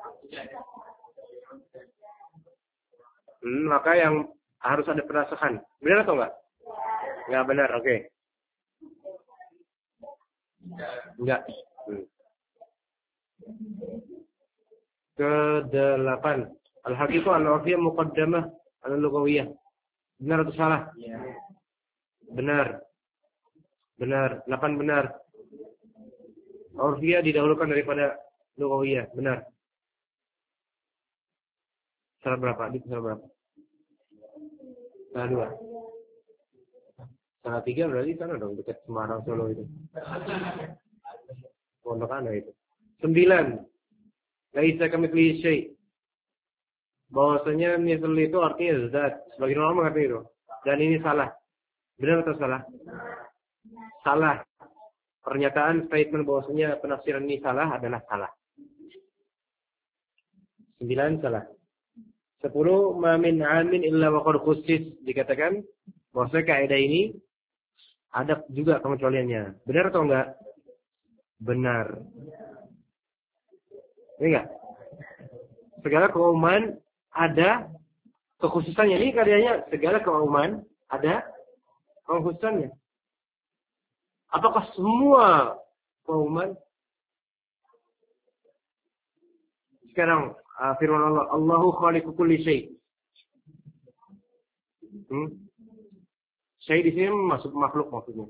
Speaker 1: Hmm, maka yang harus ada penasahan. Benar atau enggak? Enggak benar, oke. Okay. Enggak. Hmm. Kedelapan. Al-haqiqah al-urfiyah muqaddamah al-lughawiyah. Benar atau salah? Ya. Benar. Benar. Delapan benar. Urfiyah didahulukan daripada lughawiyah. Benar. Salah berapa? Adik salah berapa? Salah dua. Salah tiga berarti sana dong dekat Semarang Solo itu. Pondok Anda itu. Sembilan. Laisa kamitslihi syai'. Bahwasanya misal itu artinya zat. Sebagian orang mengatakan itu. Dan ini salah. Benar atau salah? Salah. Pernyataan statement bahwasanya penafsiran ini salah adalah salah. Sembilan salah. Sepuluh, ma min amin illa wa qad khussis, dikatakan bahwa kaidah ini ada juga pengecualiannya. Benar atau enggak? Benar. Ini enggak? Segala keumuman ada kekhususannya. Ini kaidahnya segala keumuman ada kekhususannya. Apakah semua keumuman? Sekarang Uh, firman Allah, Allahu khaliqu kulli syai'. Hmm? Syai' di sini masuk makhluk maksudnya.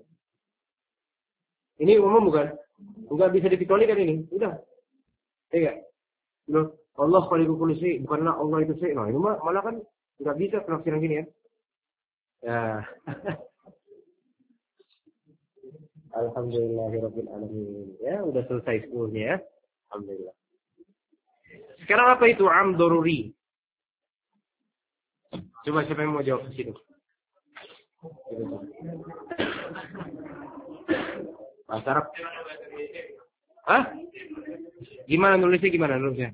Speaker 1: Ini umum bukan? Enggak bisa dikecualikan ini. Udah. Iya. Loh, Allah khaliqu kulli syai, bukanlah Allah itu syai. Nah, itu mah malah kan enggak bisa penafsiran gini ya. Ya. Alhamdulillahirabbil alamin. Ya, udah selesai sepuluhnya ya. Alhamdulillah. Sekarang apa itu am daruri? Coba siapa yang mau jawab di situ? Bahasa Arab. Hah? Gimana nulisnya? Gimana nulisnya?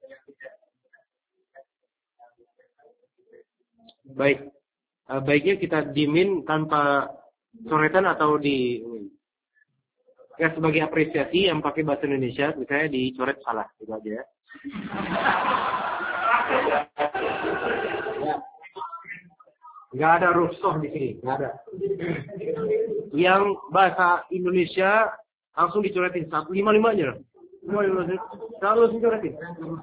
Speaker 1: Baik. Uh, baiknya kita dimin tanpa coretan atau di ya sebagai apresiasi yang pakai bahasa Indonesia, misalnya dicoret salah, gitu aja ya. Nggak ada rusuh di sini, nggak ada. Yang bahasa Indonesia langsung dicoretin satu lima lima aja, semua selalu dicoretin.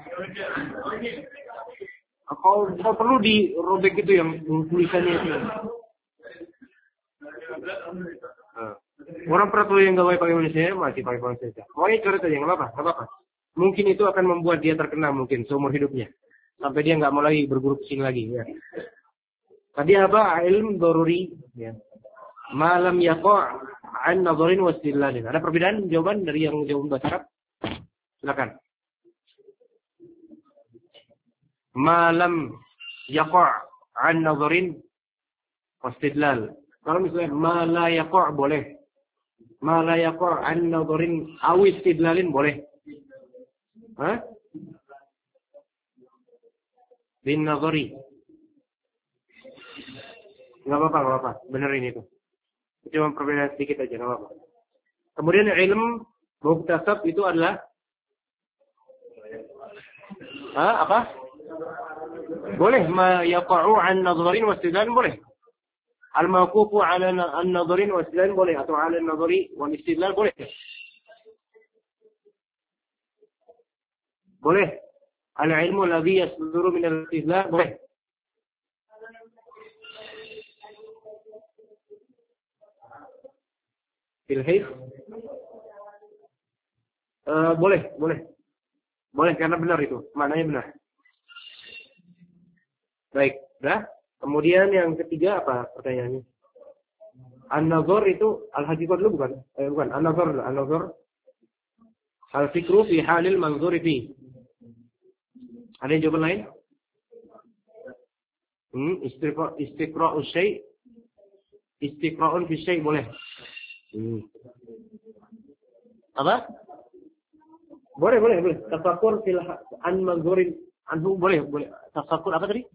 Speaker 1: Kalau, kalau perlu dirobek itu yang tulisannya itu. Nah, orang peraturan yang nggak pakai Indonesia masih pakai bahasa Indonesia. Pokoknya coret aja, nggak apa-apa, nggak apa-apa. Mungkin itu akan membuat dia terkenal mungkin seumur hidupnya, sampai dia nggak mau lagi berguru kesini lagi. Ya. Tadi apa? Ilmu daruri. Ya. Malam yaqa' an nadharin wa istidlalin. Ada perbedaan jawaban dari yang jawaban bahasa Arab? Silakan. Malam yaqa' an nadharin wa istidlal. Kalau misalnya ma la yaqa' boleh. Ma la yaqa' an nadharin aw istidlalin boleh. Hah? Bin nadhari. Enggak apa-apa, enggak apa-apa. Benerin itu. Cuma perbedaan sedikit aja, enggak apa-apa. Kemudian ilmu muktasab itu adalah ah, apa? Boleh ma yaqa'u an nadharin wa istidlalin boleh. Al-mawqufu 'ala an-nadharin wa istidlalin boleh atau 'ala an-nadhari wa istidlal boleh. Boleh. Al-ilmu alladhi yasduru min al-istidlal boleh. Filhif uh, boleh, boleh. Boleh karena benar itu, maknanya benar. Baik, dah. Kemudian yang ketiga apa pertanyaannya? An-nazar itu al-haqiqat dulu bukan? Eh, bukan, an-nazar, an-nazar al-fikru fi halil manzuri fi. Ada yang jawaban lain? Hmm, istiqra' istiqra'u syai' istiqra'un fi syai' boleh. Hmm. Apa? Boleh, boleh, boleh. Tafakkur fil an manzurin anhu boleh, boleh. Tafakkur apa tadi?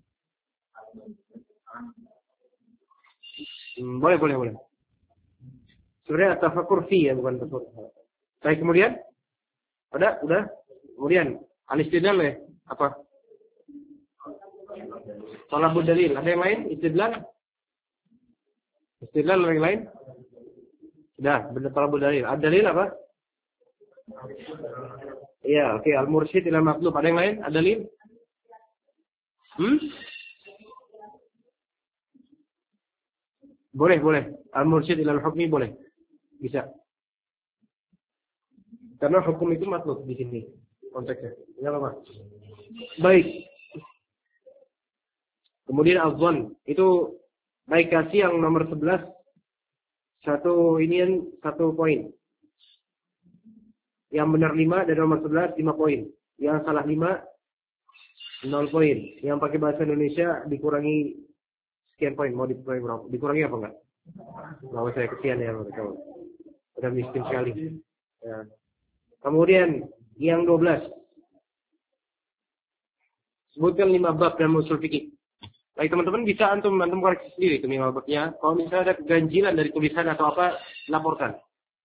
Speaker 1: Hmm, boleh, boleh, boleh. Sebenarnya tafakkur fi ya, bukan tafakkur. Baik, kemudian? Ada? Udah? Kemudian al-istidlal ya? Apa? Talabul dalil. Ada yang lain? Istidlal? Istidlal yang lain? Sudah, benar talabul dalil. Ad-dalil apa? Iya, oke. Okay. Al-mursyid ila maqlub. Ada yang lain? Ad-dalil? Hmm? Boleh, boleh. Al-mursyid ila al-hukmi boleh. Bisa. Karena hukum itu matlub di sini konteksnya. Enggak apa-apa. Baik. Kemudian al-dhann itu baik kasih yang nomor sebelas satu ini satu poin. Yang benar lima dan nomor sebelas lima poin. Yang salah lima nol poin. Yang pakai bahasa Indonesia dikurangi sekian poin. Mau dikurangi berapa? Dikurangi apa enggak? Mau saya kesian ya, kawan. Udah miskin sekali. Ya. Kemudian yang dua belas. Sebutkan lima bab dalam usul fikih. Baik teman-teman bisa antum antum koreksi sendiri itu lima babnya. Kalau misalnya ada keganjilan dari tulisan atau apa, laporkan.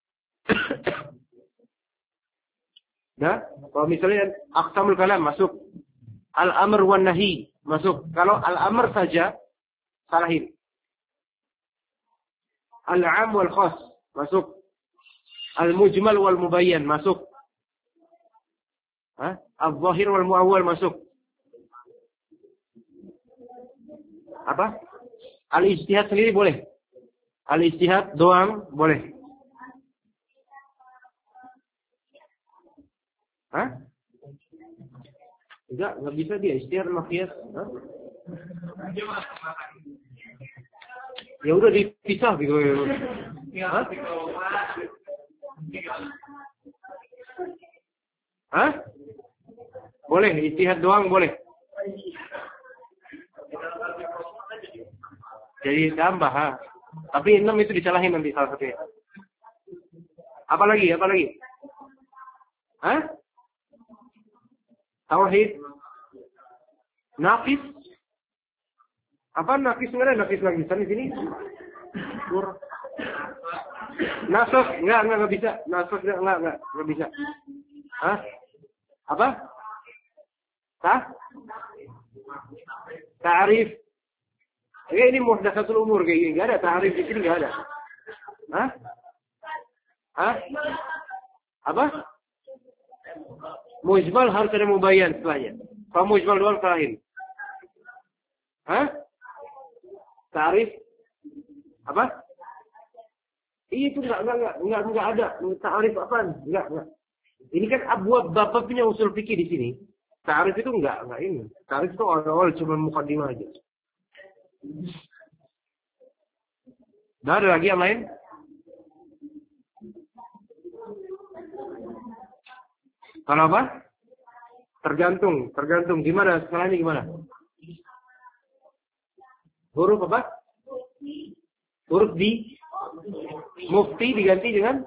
Speaker 1: Nah, kalau misalnya aqsamul kalam masuk, al-amr wan nahi masuk. Kalau al-amr saja salahin. Al-am wal khas masuk. Al-mujmal wal mubayyan masuk. Hah? Al-zahir wal muawwal masuk. Apa? Al-ijtihad sendiri boleh. Al-ijtihad doang boleh. Hah? Enggak, enggak bisa dia istihad sama qiyas. Hah? Ya udah dipisah gitu. Hah? Hah? Boleh, istihad doang boleh. Jadi tambah, ha. Tapi enam itu disalahin nanti salah satunya. Apa lagi? Apa lagi? Hah? Tauhid. Nafis. Apa nafis? Enggak ada nafis lagi. Sana sini. Kur. Nasos. Enggak, enggak, enggak bisa. Nasos enggak, enggak, enggak, enggak bisa. Hah? Apa? Tah? Ta'rif. Ya ini muhdatsatul umur kayak gini. Enggak ada ta'rif di sini, enggak ada. Hah? Hah? Apa? Mujmal harus ada mubayyan setelahnya. Kalau mujmal doang salahin. Hah? Ta'rif? Apa? Iya itu enggak enggak enggak enggak enggak ada. Ta'rif apaan? Enggak enggak. Ini kan abwab bapak punya usul fikih di sini. Ta'rif itu enggak enggak ini. Ta'rif itu awal-awal cuma mukadimah aja. Nah, ada lagi yang lain? Kalau apa? Tergantung, tergantung. Gimana? Sekolahnya gimana? Huruf apa? Huruf di mufti diganti dengan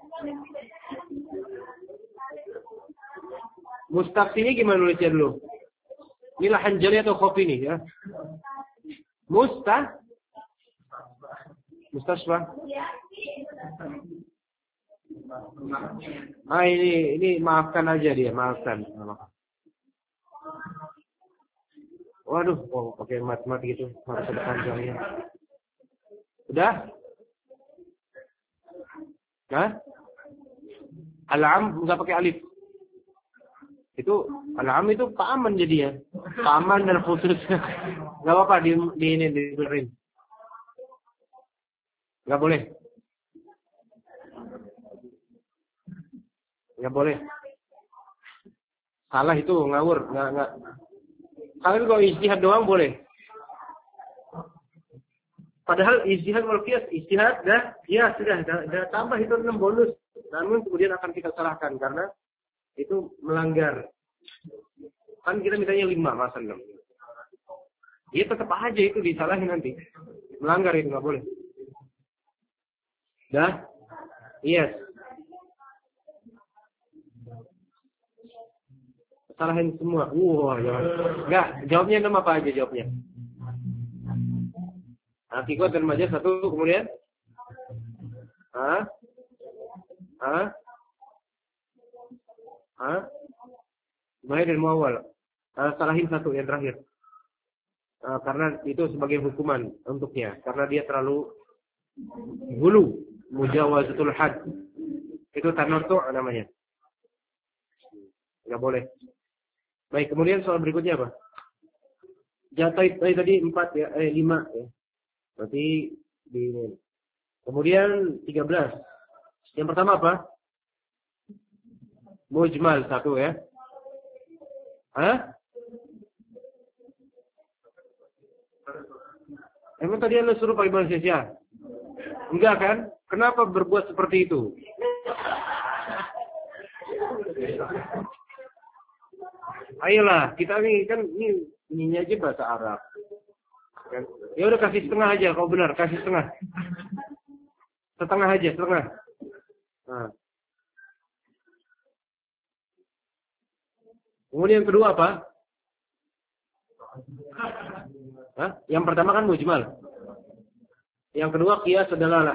Speaker 1: mustaqsinya gimana nulisnya dulu? Inilah hanjali atau khofi nih ya? Musta Mustasfa. Ah ini ini maafkan aja dia, maafkan. Waduh, oh, pakai mat-mat gitu, harus ada panjangnya. Udah? Hah? Al-am enggak pakai alif. Itu al-am itu paman jadi ya. Paman dan khusus. Enggak apa-apa di, di ini dibenerin. Enggak boleh. Enggak boleh. Salah itu ngawur, enggak enggak. Kalau kalau ijtihad doang boleh. Padahal ijtihad wal qiyas, ijtihad dah, ya sudah, dah, dah tambah itu enam bonus. Namun kemudian akan kita salahkan karena itu melanggar. Kan kita misalnya lima masa enam. Ya tetap aja itu disalahin nanti. Melanggar itu nggak boleh. Dah? Yes. Salahin semua. Wah, jangan. Enggak, jawabnya nama apa aja jawabnya? Hakikat dan majaz satu, kemudian? Hah? Hah? Hah? Zahir dan muawwal. Uh, salahin satu yang terakhir. Uh, karena itu sebagai hukuman untuknya. Karena dia terlalu gulu. Mujawazatul had. Itu tanartu namanya. Enggak boleh. Baik, kemudian soal berikutnya apa? Jatah eh, tadi empat ya, eh lima ya. Berarti di kemudian tiga belas. Yang pertama apa? Mujmal satu ya. Hah? Emang tadi Anda suruh pakai bahasa Indonesia? Enggak kan? Kenapa berbuat seperti itu? Ayolah, kita ini kan ini ininya aja bahasa Arab. Kan? Ya udah kasih setengah aja, kalau benar kasih setengah. Setengah aja, setengah. Nah. Kemudian yang kedua apa? Hah? Yang pertama kan mujmal. Yang kedua qiyas dalalah.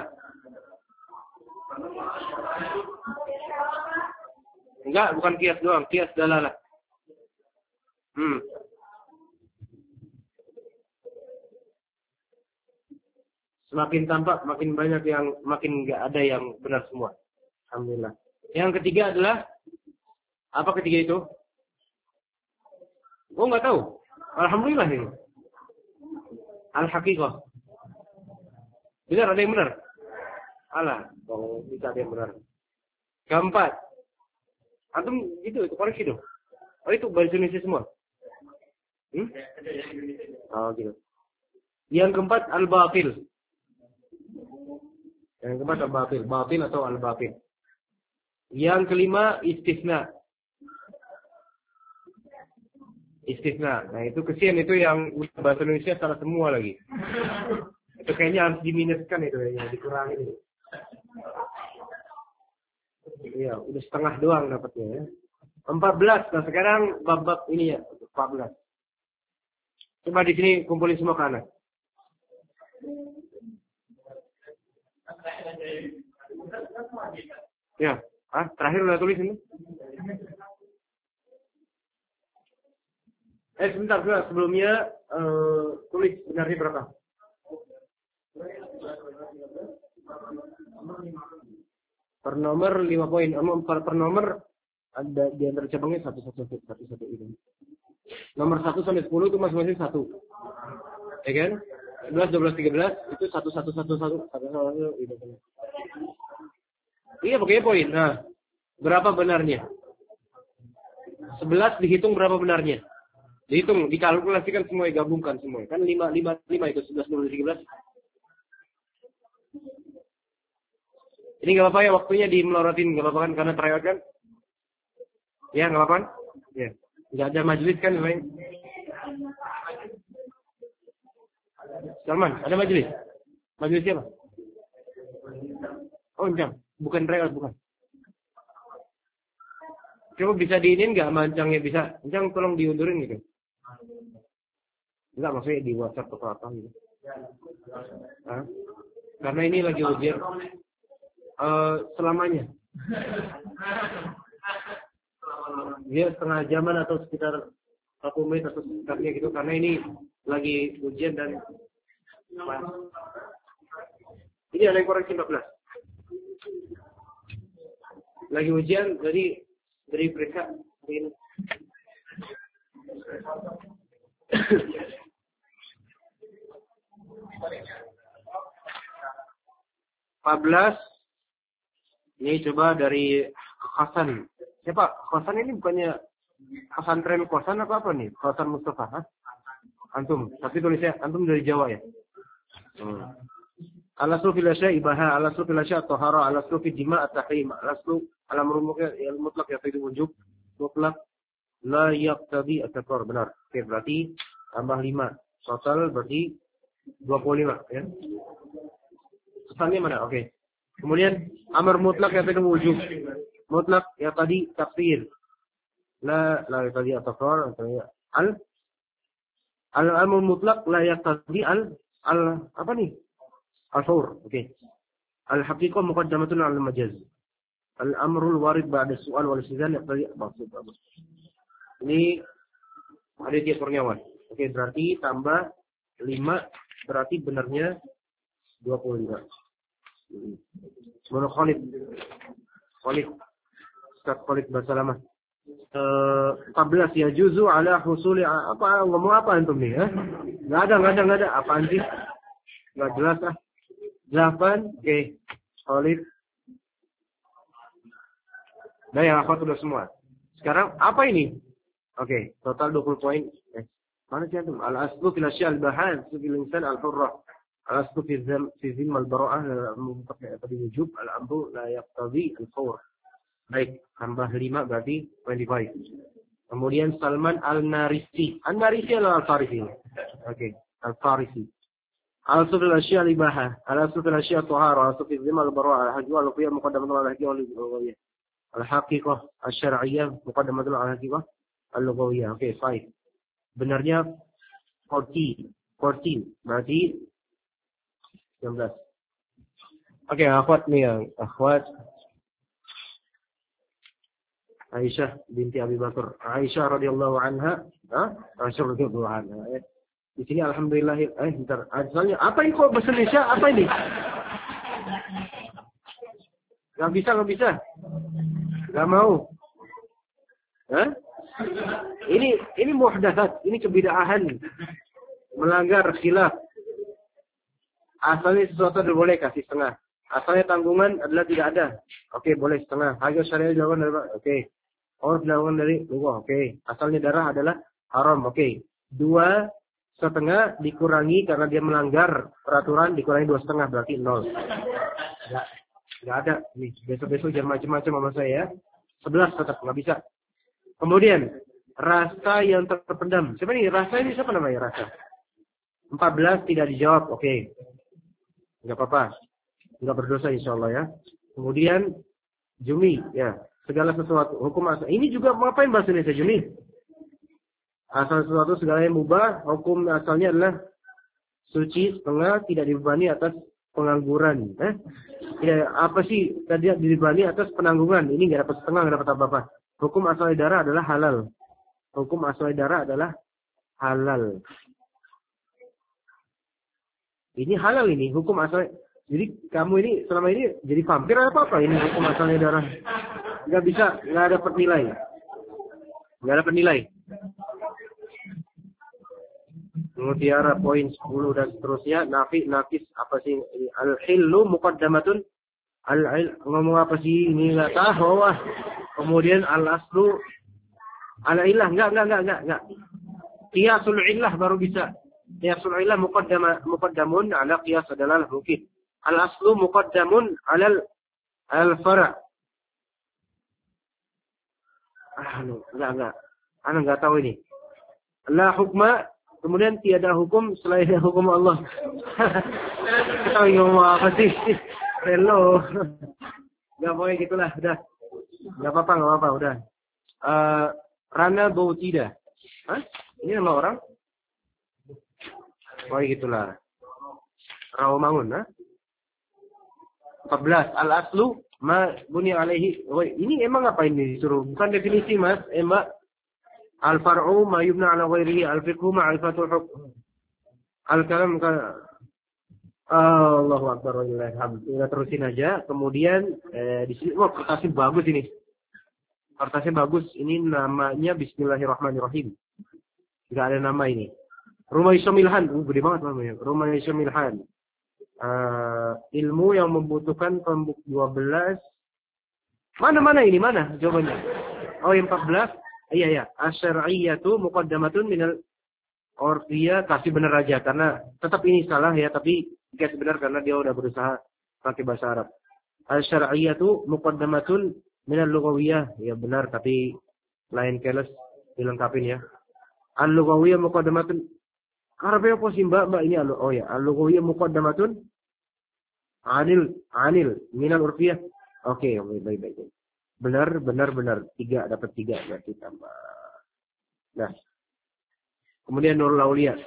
Speaker 1: Enggak, bukan qiyas doang, qiyas dalalah. Hmm. Semakin tampak, makin banyak yang, makin enggak ada yang benar semua. Alhamdulillah. Yang ketiga adalah apa ketiga itu? Oh enggak tahu. Alhamdulillah ini. Al-haqiqah. Benar, ada yang benar? Alah, oh, bisa ada yang benar. Keempat. Antum gitu, itu koreksi dong. Oh itu bahasa Indonesia semua? Hmm? Oh gitu. Yang keempat al-batil. Yang keempat al-batil. Batil atau al-batil. Yang kelima istisna. Istisna. Nah itu kesian itu yang bahasa Indonesia salah semua lagi. Itu kayaknya harus diminuskan itu ya, dikurangin. Iya, udah setengah doang dapatnya ya. empat belas. Nah sekarang bab-bab ini ya, empat belas. Coba di sini kumpulin semua kanan. Ya, ah terakhir udah tulis ini. Eh sebentar, sebentar. Sebelumnya uh, tulis benarnya berapa? Per nomor lima poin. Per, per nomor ada di antara cabangnya satu satu satu satu satu ini. Nomor satu sampai sepuluh itu masing-masing satu. Ya kan? sebelas, dua belas, tiga belas itu satu satu satu satu satu satu itu. Iya pokoknya poin. Nah, berapa benarnya? sebelas dihitung berapa benarnya? Dihitung, dikalkulasikan semua, digabungkan semua. Kan lima, lima, lima itu sebelas, dua belas, tiga belas. Ini nggak apa-apa ya waktunya dimelorotin, nggak apa-apa kan karena tryout kan? Ya nggak apa-apa? Ya, nggak ada majelis kan? Salman, ada majelis? Majelis siapa? Oh enggak, bukan tryout bukan. Coba bisa diinin nggak mancangnya bisa? Encang tolong diundurin gitu. Enggak maksudnya di WhatsApp atau apa gitu. Hah? Karena ini lagi ujian. Uh, selamanya. Dia setengah jaman atau sekitar satu menit atau sekitarnya gitu. Karena ini lagi ujian dan ini ada yang koreksi empat belas. Lagi ujian jadi dari periksa ini. empat belas. Ini coba dari Hasan. Siapa? Hasan ini bukannya pesantren kosan apa apa nih? Hasan Mustafa, ha? Antum. Tapi tulisnya antum dari Jawa ya. Hmm. Al-aslu fil asya'i ibaha, al-aslu fil asya'i at-tahara, al-aslu fil jima' at-tahrim, al-aslu al-amru mutlaq yafidu wujub, mutlaq la yaqtadi at-takrar. Benar. Oke, berarti tambah lima. Total berarti dua puluh lima ya. Pesannya mana? Oke. Kemudian amar mutlak yang tadi wujud. Mutlak yang tadi takfir. La la tadi at-takrar al al amr mutlak la yaqtadi al al apa nih? Al-fawr. Oke. Al-haqiqah muqaddamatun 'ala al-majaz. Al-amrul warid ba'da su'al wal istizan yaqtadi maksud. Ini Aditya Kurniawan. Oke, berarti tambah lima berarti benarnya dua puluh lima. Mono Khalid. Khalid. Ustaz Khalid bersalamah. Eh, empat belas ya juzu ala husuli apa ngomong apa antum nih ya? Enggak ada, enggak ada, enggak ada. Apaan sih? Enggak jelas ah. delapan. Oke. Khalid. Nah, ya apa sudah semua. Sekarang apa ini? Oke, total dua puluh poin. Eh, mana sih antum? Al-aslu fil asya' al-bahan, fil insan al-hurrah. Al-aslu fi zam fi zim al-bara'ah al-muntaqi' tadi wujub al-amru la yaqtadi al-fawr. Baik, tambah lima berarti dua puluh lima. Kemudian Salman Al-Narisi. Al-Narisi adalah Al-Farisi. Oke, Al-Farisi. Al-aslu fil asya' al-ibaha, al-aslu fil asya' at-tahara, al-aslu fi zim al-bara'ah, al-hajju al-qiyam muqaddamatun 'ala al-hajji wal-lughawiyah. Al-haqiqah asy-syar'iyyah muqaddamatun 'ala al-haqiqah al-lughawiyah. Oke, baik. Benarnya empat puluh. empat puluh berarti enam belas. Oke, akhwat nih yang akhwat Aisyah binti Abi Bakar. Aisyah radhiyallahu anha, ah, Aisyah radhiyallahu anha. Eh, di sini alhamdulillah eh bentar. Soalnya apa ini kok bahasa Indonesia? Apa ini? Enggak bisa, enggak bisa. Enggak mau. Hah? Ini ini muhdatsat, ini kebid'ahan. Melanggar khilaf. Asalnya sesuatu tidak boleh kasih setengah. Asalnya tanggungan adalah tidak ada. Oke, boleh setengah. Harga syariah jawaban adalah oke. Oh, dilakukan dari lughah. Oke. Okay. Asalnya darah adalah haram. Oke. Okay. Dua setengah dikurangi karena dia melanggar peraturan, dikurangi dua setengah berarti nol. Enggak, enggak ada. Nih, besok-besok jangan macam-macam sama saya ya. Sebelas tetap nggak bisa. Kemudian rasa yang terpendam. Siapa nih? Rasa ini siapa namanya rasa? Empat belas tidak dijawab. Oke. Okay. Enggak apa-apa. Enggak berdosa insyaallah ya. Kemudian jumi ya. Segala sesuatu hukum asal. Ini juga ngapain bahasa Indonesia jumi? Asal sesuatu segala yang mubah, hukum asalnya adalah suci, setengah, tidak dibebani atas pengangguran. Eh? Tidak, apa sih tidak dibebani atas penanggungan? Ini nggak dapat setengah, nggak dapat apa-apa. Hukum asal darah adalah halal. Hukum asal darah adalah halal. Ini halal ini, hukum asal. Jadi kamu ini selama ini jadi vampir apa apa ini hukum asalnya darah? Nggak bisa, nggak ada penilai. Nggak ada penilai. Mutiara poin sepuluh dan seterusnya. Nafi, nafis, apa sih? Al-hillu muqaddamatun. Al-il, ngomong apa sih? Ini nggak tahu. Wah. Kemudian al-aslu. Al-ilah, enggak, enggak, enggak, enggak. enggak. Qiyasul illah baru bisa. Qiyasul illah muqaddama, muqaddamun ala qiyas adalah mungkin. Al-aslu muqaddamun ala al-fara'. Ah, enggak, enggak. Ana enggak tahu ini. La hukma. Kemudian tiada hukum selain hukum Allah. Kita ngomong apa sih? Hello. Gak boleh gitulah, udah. Gak apa-apa, gak apa-apa, udah. Uh, Rana Bautida. Hah? Ini nama orang? Oh gitulah. Rawamangun, ha? empat belas. Al-aslu ma buni alaihi. Oh, ini emang apa ini disuruh? Bukan definisi, Mas. Eh, Mbak. Al-far'u ma yubna ala ghairihi, al-fiqhu ma'rifatul hukm. Al-kalam ka Allahu akbar walillahi hamd. Kita terusin aja. Kemudian eh, di sini wah kertasnya bagus ini. Kertasnya bagus. Ini namanya Bismillahirrahmanirrahim. Enggak ada nama ini. Rumah Isyamilhan. Uh, gede banget namanya. Rumah Isyamilhan. Uh, ilmu yang membutuhkan pembuk dua belas. Mana-mana ini? Mana jawabannya? Oh, yang empat belas. Iya ya, asyariyatu muqaddamatun minal urfiyah. Kasih benar aja karena tetap ini salah ya, tapi kasih benar karena dia udah berusaha pakai bahasa Arab. Asyariyatu muqaddamatun minal lughawiyah. Ya benar tapi lain keles dilengkapin ya. Al-lughawiyah muqaddamatun. Arabnya apa sih Mbak? Mbak ini al oh ya, al-lughawiyah muqaddamatun anil anil minal urfiyah. Oke, okay, oke, okay, baik baik. Benar, benar, benar. Tiga, dapat tiga. Berarti tambah. Nah. Kemudian Nurul Aulia.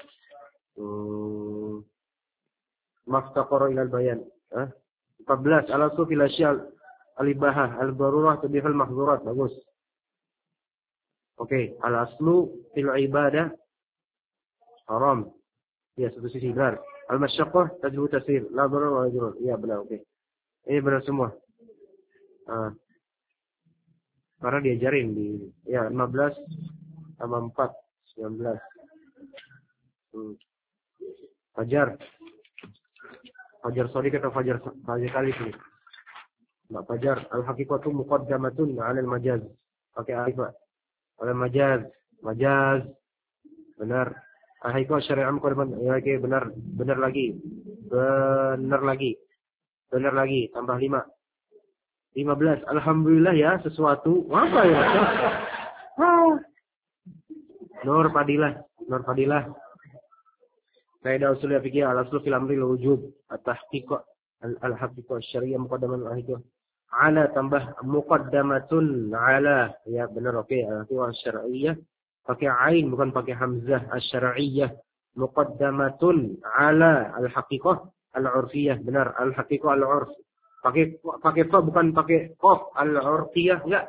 Speaker 1: Hmm. Maftaqara ilal bayan. Hah? empat belas. Al-aslu fil asyal. Al-ibahah. Al-barurah. Tabihal mahzurat. Bagus. Oke. Okay. Al-aslu fil ibadah. Haram. Ya, satu sisi benar. Al-masyaqqah. Tajhu tasir. La darar wa la jurar. Ya, benar. Oke. Okay. Ini benar semua. Ah. Karena diajarin di ya lima belas tambah empat sembilan belas. Hmm. Fajar. Fajar Shadiq atau Fajar Fajar kali ini. Mbak Fajar, al-haqiqatu muqaddamatun 'ala al-majaz. Pakai alif, Pak. Al-majaz, majaz. Benar. Al-haqiqah syari'ah muqaddamatun. Ya, oke, benar. Benar lagi. Benar lagi. Benar lagi, tambah lima. lima belas. Alhamdulillah ya, sesuatu. Apa ya? Oh. Nur Fadilah. Nur Fadilah. Kaidah usul fikih al-aslu fil amri al-wujub. At-tahqiq al-haqiqah syariah muqaddaman al-haqiqah. Ala tambah muqaddamatun ala. Ya benar oke. Okay. Al-haqiqah syariah. Pakai ain bukan pakai hamzah. Al-syariah. Muqaddamatun ala al-haqiqah al-urfiyah. Benar. Al-haqiqah al-urf. Pakai pakai fa bukan pakai qaf al-urfiyah enggak.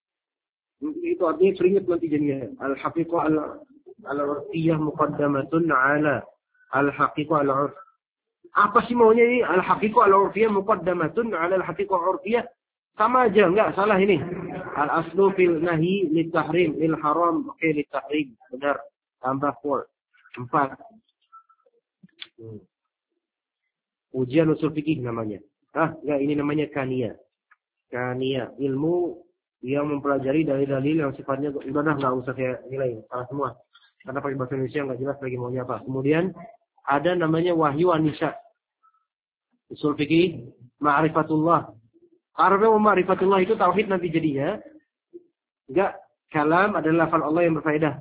Speaker 1: Itu artinya seringat nanti jadinya. Al-haqiqah al-urfiyah muqaddamatun ala al-haqiqah al-urf. Apa sih maunya ini? Al-haqiqah al-urfiyah muqaddamatun ala al-haqiqah al-urfiyah. Sama aja enggak salah ini. Al-aslu fil nahi lit tahrim lil haram oke lit tahrim. Benar. Tambah four. empat. Hmm. Ujian usul fikih namanya. Ah, enggak ini namanya kania. Kania ilmu yang mempelajari dalil-dalil yang sifatnya udah dah nggak usah saya nilai, salah semua. Karena pakai bahasa Indonesia nggak jelas lagi maunya apa. Kemudian ada namanya wahyu an-nisya. Usul fikih ma'rifatullah. Karena ma'rifatullah itu tauhid nanti jadinya. Enggak, kalam adalah lafal Allah yang berfaedah.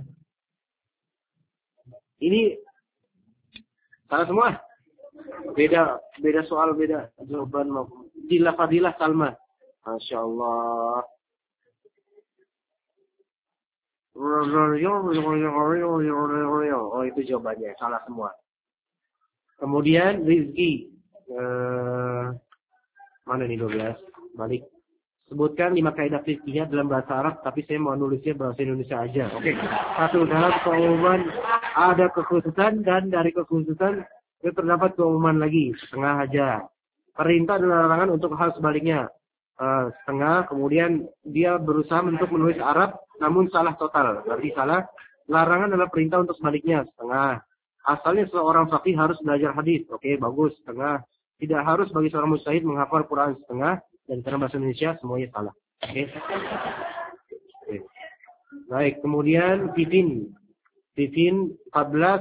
Speaker 1: Ini salah semua. Beda beda soal, beda jawaban. Dilah fadilah Salma. Masya Allah. Oh, itu jawabannya. Salah semua. Kemudian rizki. Eh, mana nih dua belas? Balik. Sebutkan lima kaidah fikihnya dalam bahasa Arab, tapi saya mau nulisnya bahasa Indonesia aja. Oke. Okay. Satu, dalam keumuman ada kekhususan, dan dari kekhususan itu terdapat keumuman lagi, setengah aja. Perintah dan larangan untuk hal sebaliknya. Uh, setengah, kemudian dia berusaha untuk menulis Arab, namun salah total. Berarti salah. Larangan adalah perintah untuk sebaliknya, setengah. Asalnya seorang faqih harus belajar hadis. Oke, okay, bagus, setengah. Tidak harus bagi seorang mujtahid menghafal Quran, setengah. Dan karena bahasa Indonesia semuanya salah. Oke. Okay. Okay. Baik, kemudian Tifin. Tifin empat belas.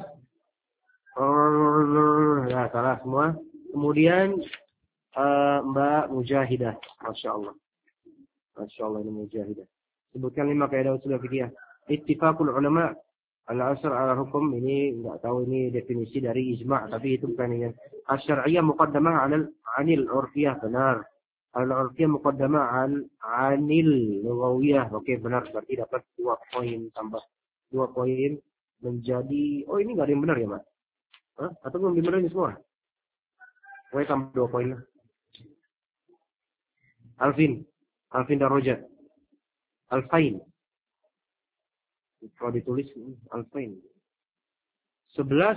Speaker 1: Oh, ya, salah semua. Kemudian uh, Mbak Mujahidah. Masya Allah. Masya Allah ini Mujahidah. Sebutkan lima kaidah usul fikih. Ittifaqul ulama al-asr ala hukum. Ini enggak tahu ini definisi dari ijma', tapi itu bukan ini. Asy-syar'iyyah muqaddamah 'ala 'anil 'urfiyah. Benar. Al-'urfiyah muqaddamah 'an 'anil lughawiyah. Oke, benar. Berarti dapat dua poin tambah dua poin menjadi. Oh, ini enggak ada yang benar ya, Mas? Hah? Atau belum dimarahin semua? Oke, tambah dua poin lah. Alvin. Alvin Daroja. Alfain. Kalau ditulis, Alfain. sebelas,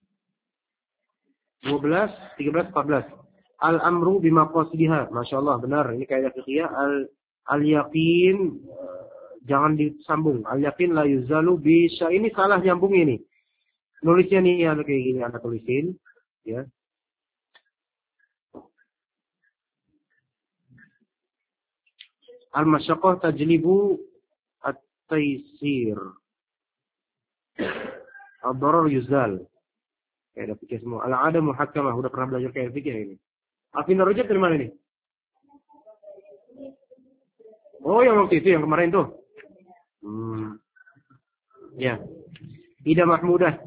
Speaker 1: dua belas, tiga belas, empat belas. Al-amru bima qasidiha. Masya Allah, benar. Ini kaidah fikih. Al-yaqin. Jangan disambung. Al-yaqin la yuzalu bisa. Ini salah nyambung ini. Nulisnya nih ada kayak gini, Anda tulisin, ya. Al-masyaqqah tajlibu at-taysir. Ad-darar yuzal. Kayak ada fikih semua. Al-'ada muhakkamah. Udah pernah belajar kayak fikih ini. Afin Darajat dari mana nih? Oh, yang waktu itu, yang kemarin tuh. Hmm. Ya. Ida Mahmudah.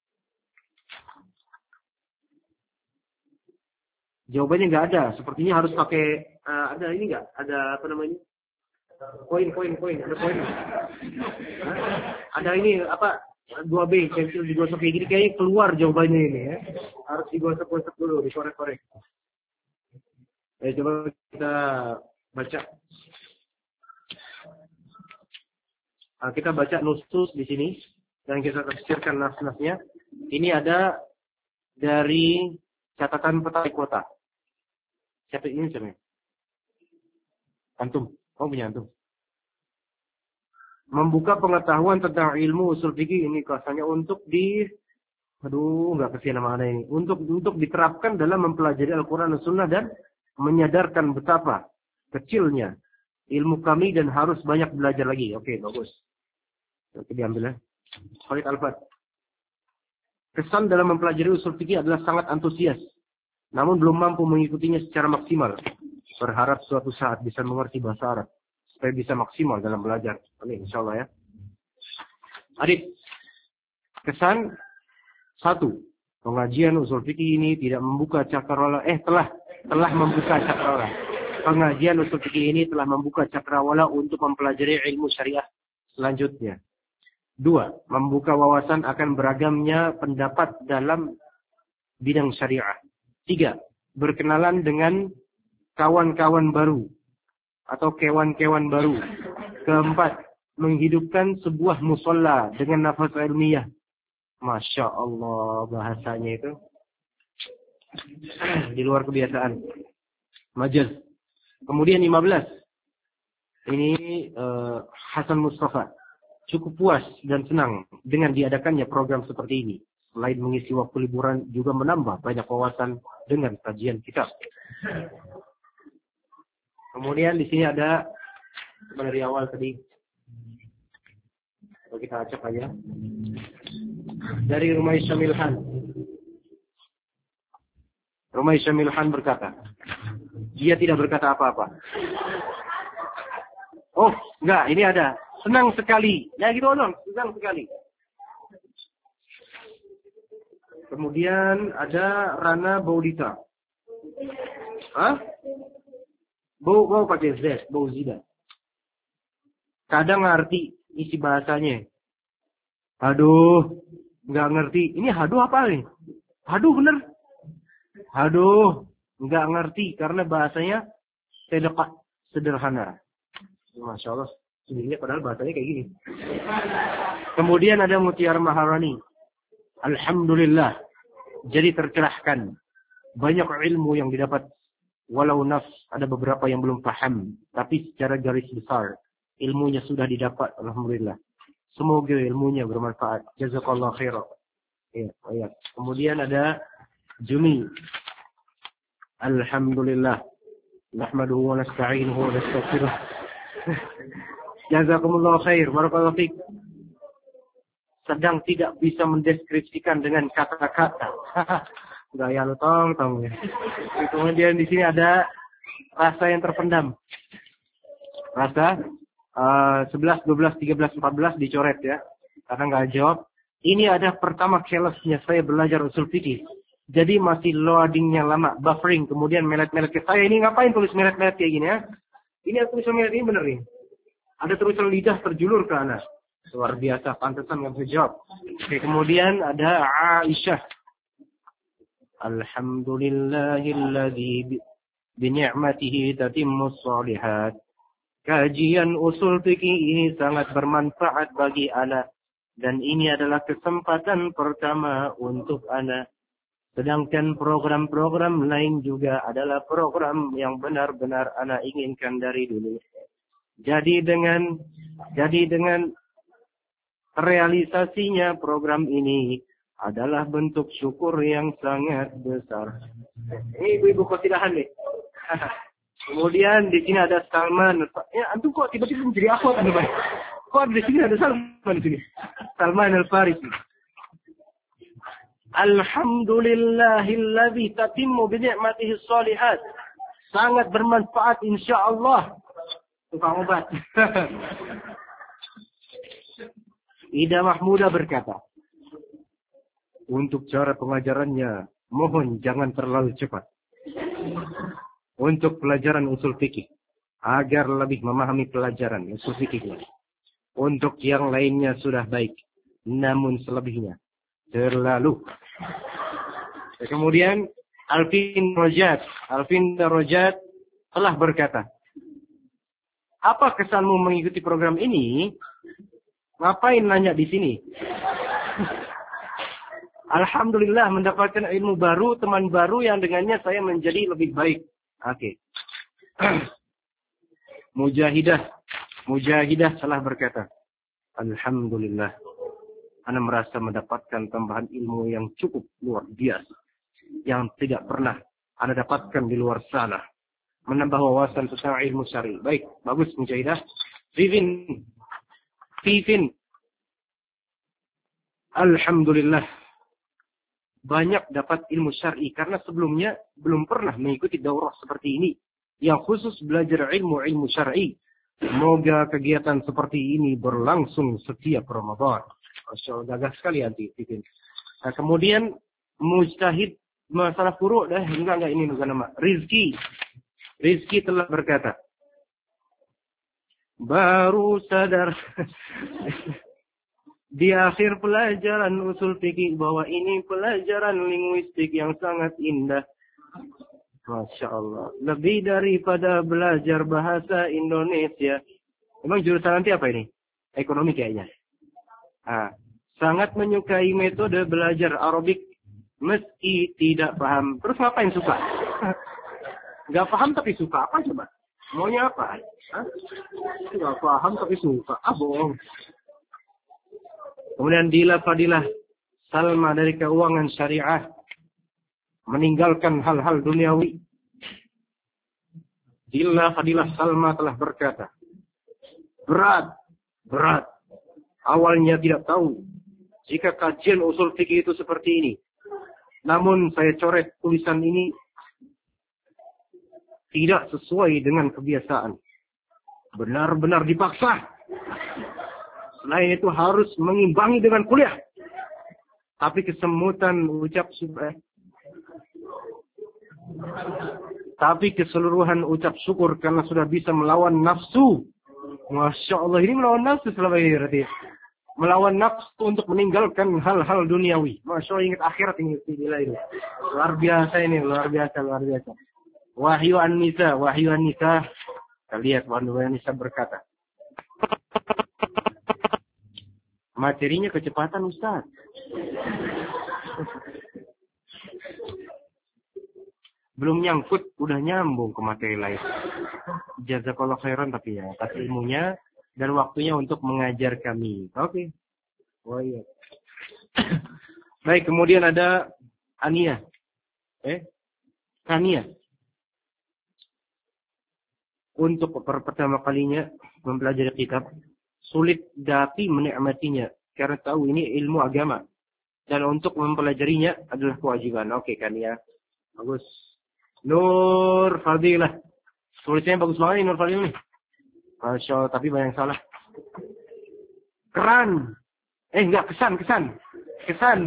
Speaker 1: Jawabannya nggak ada. Sepertinya harus pakai uh, ada ini nggak? Ada apa namanya? Koin, koin, koin. Ada koin. Ada ini apa? dua B. Pensil digosok kayak gini. Kayaknya keluar jawabannya ini ya. Harus digosok-gosok dulu, dikorek-korek. Eh, coba kita baca. Nah, kita baca nusus di sini. Dan kita tafsirkan nas-nasnya. Ini ada dari catatan peta kota. Siapa ini siapa? Antum. Oh, punya antum. Membuka pengetahuan tentang ilmu usul fikih ini kasarnya untuk di aduh enggak kesian nama ada ini. Untuk untuk diterapkan dalam mempelajari Al-Qur'an dan Sunnah dan menyadarkan betapa kecilnya ilmu kami dan harus banyak belajar lagi. Oke, bagus. Oke, diambil ya. Khalid Al-Fat. Kesan dalam mempelajari usul fikih adalah sangat antusias, namun belum mampu mengikutinya secara maksimal. Berharap suatu saat bisa mengerti bahasa Arab, supaya bisa maksimal dalam belajar. Amin, insyaallah ya. Adik, kesan satu, pengajian usul fikih ini tidak membuka cakrawala. Eh, telah telah membuka cakrawala. Pengajian usul fikih ini telah membuka cakrawala untuk mempelajari ilmu syariah selanjutnya. Dua, membuka wawasan akan beragamnya pendapat dalam bidang syariah. Tiga, berkenalan dengan kawan-kawan baru atau kewan-kewan baru. Keempat, menghidupkan sebuah musola dengan nafas ilmiah. Masya Allah bahasanya itu di luar kebiasaan. Majaz. Kemudian lima belas. Ini uh, Hasan Mustafa. Cukup puas dan senang dengan diadakannya program seperti ini. Selain mengisi waktu liburan, juga menambah banyak wawasan dengan kajian kitab. Kemudian di sini ada Coba dari awal tadi. Coba kita acak aja. Dari Rumai Syamilhan. Rumai Syamilhan berkata, dia tidak berkata apa-apa. Oh, enggak, ini ada. Senang sekali. Ya gitu dong, senang sekali. Kemudian ada Rana Baudita. Hah? Bau, bau pakai Z, bau zida. Kadang ngerti isi bahasanya. Aduh, nggak ngerti. Ini haduh apa nih? Haduh bener. Haduh, nggak ngerti karena bahasanya sedekat sederhana. Masya Allah, sebenarnya padahal bahasanya kayak gini. Kemudian ada Mutiara Maharani. Alhamdulillah, jadi tercerahkan. Banyak ilmu yang didapat. Walau nafs, ada beberapa yang belum paham. Tapi secara garis besar, ilmunya sudah didapat. Alhamdulillah. Semoga ilmunya bermanfaat. Jazakallah khairan. Ya, ya. Kemudian ada Jumi. Alhamdulillah. Nahmaduhu wa nasta'inuhu wa nastaghfiruh. Jazakumullah khair. Barakallahu fiik. Sedang tidak bisa mendeskripsikan dengan kata-kata. Gaya lu tong tong. Kemudian di sini ada rasa yang terpendam. Rasa uh, sebelas, dua belas, tiga belas, empat belas dicoret ya. Karena nggak jawab. Ini ada pertama carelessnya saya belajar usul fikih. Jadi masih loadingnya lama, buffering. Kemudian melet-melet ke saya. Ini ngapain tulis melet-melet kayak gini ya? Ini yang tulisan melet ini bener nih. Ada tulisan lidah terjulur ke anak. Luar biasa, pantesan nggak bisa jawab. Oke, kemudian ada Aisyah. Alhamdulillahilladzi bini'matihi tatimmus shalihat. Kajian usul fikih ini sangat bermanfaat bagi anak. Dan ini adalah kesempatan pertama untuk anak. Sedangkan program-program lain juga adalah program yang benar-benar anak inginkan dari dulu. Jadi dengan jadi dengan realisasinya program ini adalah bentuk syukur yang sangat besar. Ini ibu-ibu kosidahan nih. Kemudian di sini ada Salman. Ya, antum kok tiba-tiba menjadi akhwat anu, Pak? Kok di sini ada Salman di sini? Salman Al-Farisi. Alhamdulillahilladzi tatimmu bi ni'matihi shalihat. Sangat bermanfaat insyaallah. Tukang obat. Ida Mahmuda berkata, untuk cara pengajarannya, mohon jangan terlalu cepat. Untuk pelajaran usul fikih, agar lebih memahami pelajaran usul fikihnya. Untuk yang lainnya sudah baik, namun selebihnya terlalu. Kemudian Alvin Rojat, Alvin Rojat telah berkata, apa kesanmu mengikuti program ini? Ngapain nanya di sini? Alhamdulillah mendapatkan ilmu baru, teman baru yang dengannya saya menjadi lebih baik. Oke. Okay. Mujahidah. Mujahidah telah berkata, Alhamdulillah. Ana merasa mendapatkan tambahan ilmu yang cukup luar biasa. Yang tidak pernah Ana dapatkan di luar sana. Menambah wawasan tentang ilmu syar'i. Baik, bagus Mujahidah. Vivin. Vivin. Alhamdulillah. Banyak dapat ilmu syar'i karena sebelumnya belum pernah mengikuti daurah seperti ini yang khusus belajar ilmu-ilmu syar'i. Semoga kegiatan seperti ini berlangsung setiap Ramadan. Masya Allah, gagah sekali anti. Nah, kemudian mujtahid masalah furu' dah enggak enggak ini bukan nama. Rizki. Rizki telah berkata, baru sadar di akhir pelajaran usul fikih bahwa ini pelajaran linguistik yang sangat indah. Masya Allah. Lebih daripada belajar bahasa Indonesia. Emang jurusan nanti apa ini? Ekonomi kayaknya. Ah, sangat menyukai metode belajar Arabik meski tidak paham. Terus ngapain suka? Gak paham tapi suka apa coba? Maunya apa? Hah? Gak paham tapi suka. Ah, bohong. Kemudian Dila Fadilah Salma dari keuangan syariah meninggalkan hal-hal duniawi. Dila Fadilah Salma telah berkata, Berat. Berat. Awalnya tidak tahu jika kajian usul fikih itu seperti ini. Namun saya coret tulisan ini tidak sesuai dengan kebiasaan. Benar-benar dipaksa. Selain itu harus mengimbangi dengan kuliah. Tapi kesemutan ucap syukur. Tapi keseluruhan ucap syukur karena sudah bisa melawan nafsu. Masya Allah, ini melawan nafsu selama ini berarti. Melawan nafsu untuk meninggalkan hal-hal duniawi. Masya Allah, ingat akhirat ini. ini. Luar biasa ini, luar biasa, luar biasa. Wahyu An-Nisa, Wahyu An-Nisa. Kita lihat Wahyu An-Nisa berkata. Materinya kecepatan Ustaz. Belum nyangkut, udah nyambung ke materi lain. Jazakallah khairan tapi ya, atas ilmunya dan waktunya untuk mengajar kami. Oke. Okay. Oh iya. Baik, kemudian ada Ania. Eh? Kania. Untuk pertama kalinya mempelajari kitab, sulit tapi menikmatinya karena tahu ini ilmu agama dan untuk mempelajarinya adalah kewajiban. Oke kan ya, bagus. Nur Fadilah, tulisnya bagus banget ini Nur Fadilah nih. Masya Allah, tapi banyak yang salah. Keran, eh enggak kesan kesan kesan.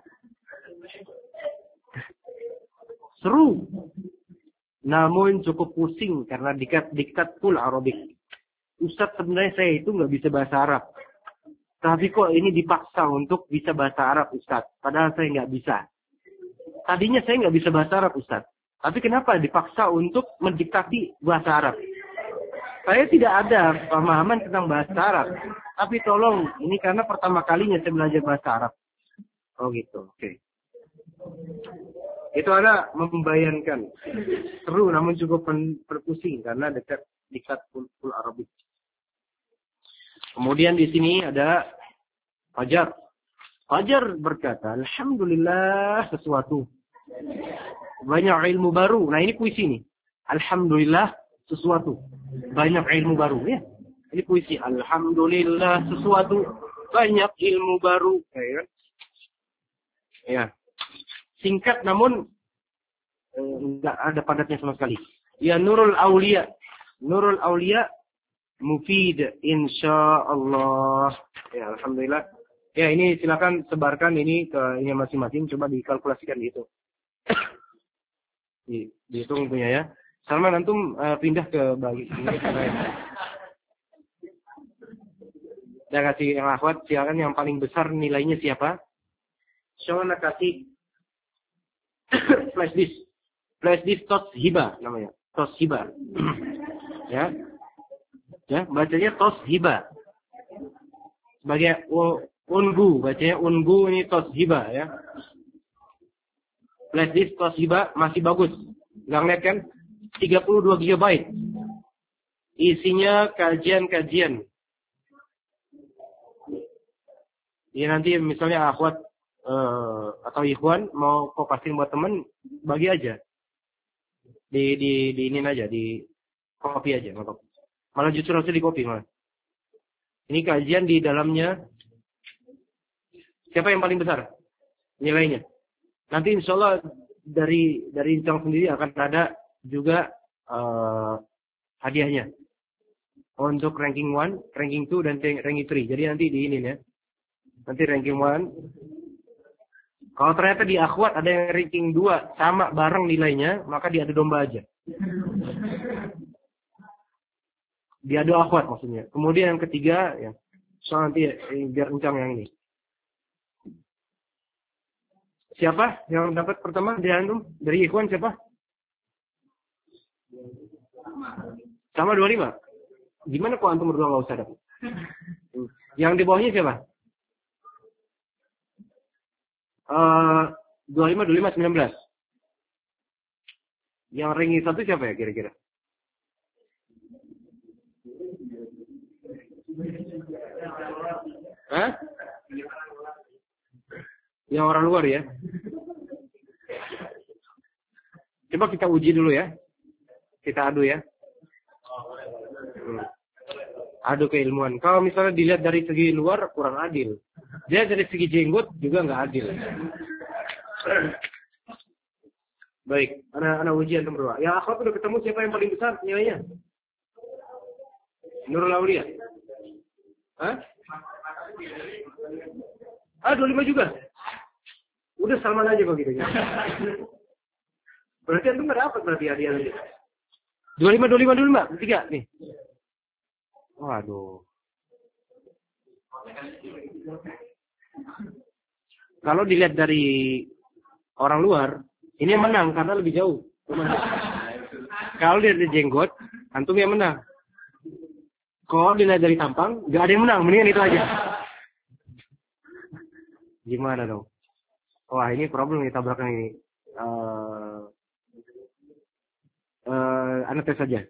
Speaker 1: Seru, namun cukup pusing karena diktat diktatul Arabik. Ustaz, sebenarnya saya itu nggak bisa bahasa Arab. Tapi kok ini dipaksa untuk bisa bahasa Arab, Ustaz. Padahal saya nggak bisa. Tadinya saya nggak bisa bahasa Arab, Ustaz. Tapi kenapa dipaksa untuk mendiktati bahasa Arab? Saya tidak ada pemahaman tentang bahasa Arab. Tapi tolong, ini karena pertama kalinya saya belajar bahasa Arab. Oh gitu, oke. Okay. Itu ada membayangkan. Seru namun cukup berpusing karena dekat diktatul Arabik. Kemudian di sini ada Fajar. Fajar berkata, Alhamdulillah sesuatu. Banyak ilmu baru. Nah ini puisi nih. Alhamdulillah sesuatu. Banyak ilmu baru. Ya. Ini puisi. Alhamdulillah sesuatu. Banyak ilmu baru. Ya. Ya. Singkat namun enggak eh, ada padatnya sama sekali. Ya Nurul Aulia. Nurul Aulia mufid insyaallah. Ya alhamdulillah. Ya ini silakan sebarkan ini ke ini masing-masing, coba dikalkulasikan gitu. Di, dihitung punya ya. Salman antum uh, pindah ke bagi ini saya. Dan kasih yang akhwat silakan yang paling besar nilainya siapa? Soalnya kasih flash disk. Flash disk Tos Hiba namanya. Tos Hiba. Ya. Ya, bacanya Tos Hiba. Sebagai Ungu, bacanya Ungu ini Tos Hiba ya. Flash disk Tos Hiba masih bagus. Enggak ngeliat kan? tiga puluh dua giga byte. Isinya kajian-kajian. Ya nanti misalnya akhwat uh, atau ikhwan mau kopasing buat temen, bagi aja. Di di di ini aja, di copy aja, nggak apa-apa. Malah justru harusnya di copy malah. Ini kajian di dalamnya. Siapa yang paling besar nilainya? Nanti insya Allah dari dari Incang sendiri akan ada juga uh, hadiahnya untuk ranking one, ranking two dan ranking three. Jadi nanti di ini ya. Nanti ranking one. Kalau ternyata di akhwat ada yang ranking dua sama bareng nilainya, maka diadu domba aja. Diadu akhwat maksudnya. Kemudian yang ketiga ya, so nanti eh, biar Incang yang ini. Siapa yang dapat pertama dari antum? Dari ikhwan siapa? Sama dua puluh lima. Gimana kok antum berdua nggak usah dapat? Yang di bawahnya siapa? Uh, dua puluh lima, dua puluh lima, sembilan belas. Yang ranking satu siapa ya kira-kira? Hah? Yang orang luar ya. Coba kita uji dulu ya. Kita adu ya. Hmm. adu keilmuan. Kalau misalnya dilihat dari segi luar kurang adil. Dia dari segi jenggot juga nggak adil. Baik, anak anak ujian nomor dua. Ya akhwat udah ketemu siapa yang paling besar nilainya? Nurul Aulia. Hah? Ah, dua puluh lima juga. Udah sama aja kok gitu ya. Berarti antum nggak dapat berarti hadiah lagi. dua puluh lima, dua puluh lima, dua puluh lima, tiga nih. Waduh. Kalau dilihat dari orang luar, ini yang menang karena lebih jauh. Kalau dilihat dari jenggot, antum yang menang. Kalau dilihat dari tampang, nggak ada yang menang. Mendingan itu aja. Gimana dong? Wah ini problem nih tabrakan ini. Uh, uh, Anda tes saja.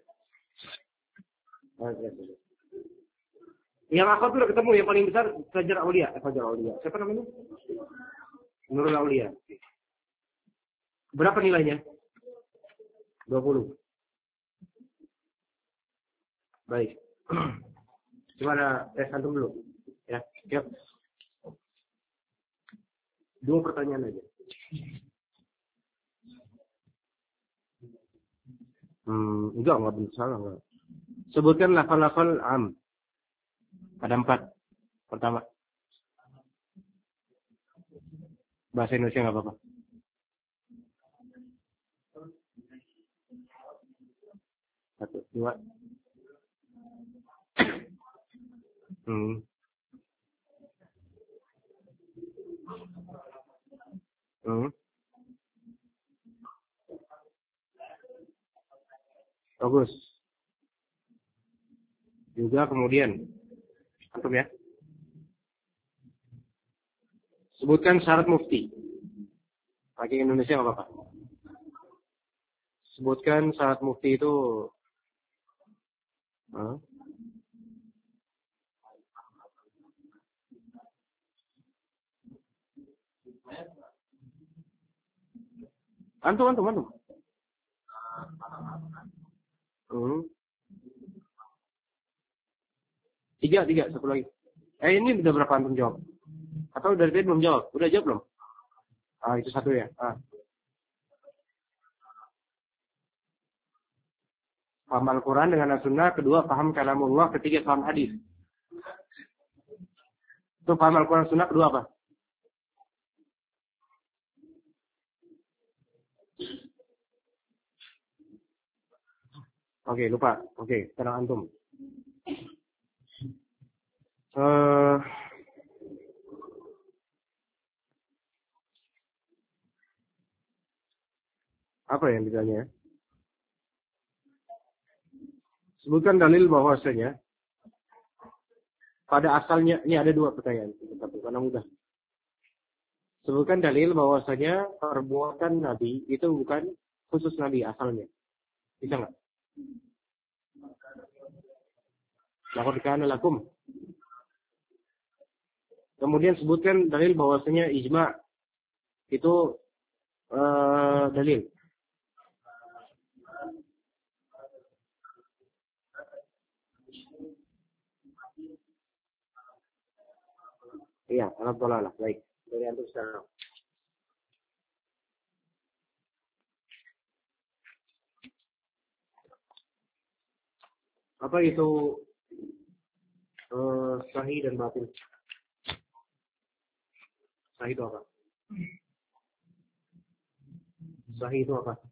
Speaker 1: Yang aku tuh udah ketemu yang paling besar Fajar Aulia, eh, Fajar Aulia. Siapa namanya? Nurul Aulia. Berapa nilainya? dua puluh. Baik. Coba ada tes antum dulu. Ya, siap. Dua pertanyaan aja. Hmm, enggak, enggak benar salah enggak. Sebutkan lafal-lafal am. Ada empat. Pertama. Bahasa Indonesia enggak apa-apa. Satu, dua. Hmm. Hmm. Bagus. Juga kemudian. Antum ya. Sebutkan syarat mufti. Pakai Indonesia enggak apa-apa. Sebutkan syarat mufti itu. Huh? Antum, antum, antum. Hmm. Tiga, tiga, satu lagi. Eh ini udah berapa antum jawab? Atau dari tadi belum jawab? Udah jawab belum? Ah itu satu ya. Ah. Paham Al-Quran dengan As-Sunnah. Kedua, paham kalamullah. Ketiga, paham hadis. Itu paham Al-Quran Sunnah. Kedua apa? Oke, lupa. Oke, sekarang antum. Uh, apa yang ditanya? Sebutkan dalil bahwasanya pada asalnya, ini ada dua pertanyaan. Satu, karena mudah. Sebutkan dalil bahwasanya perbuatan Nabi itu bukan khusus Nabi asalnya. Bisa nggak? Laqad kana lakum. Kemudian sebutkan dalil bahwasanya ijma itu uh, dalil. Iya, alat dolalah. Baik. Dari antum sekarang. Apa itu uh, sahih dan batil? Sahih itu apa? Sahih itu apa?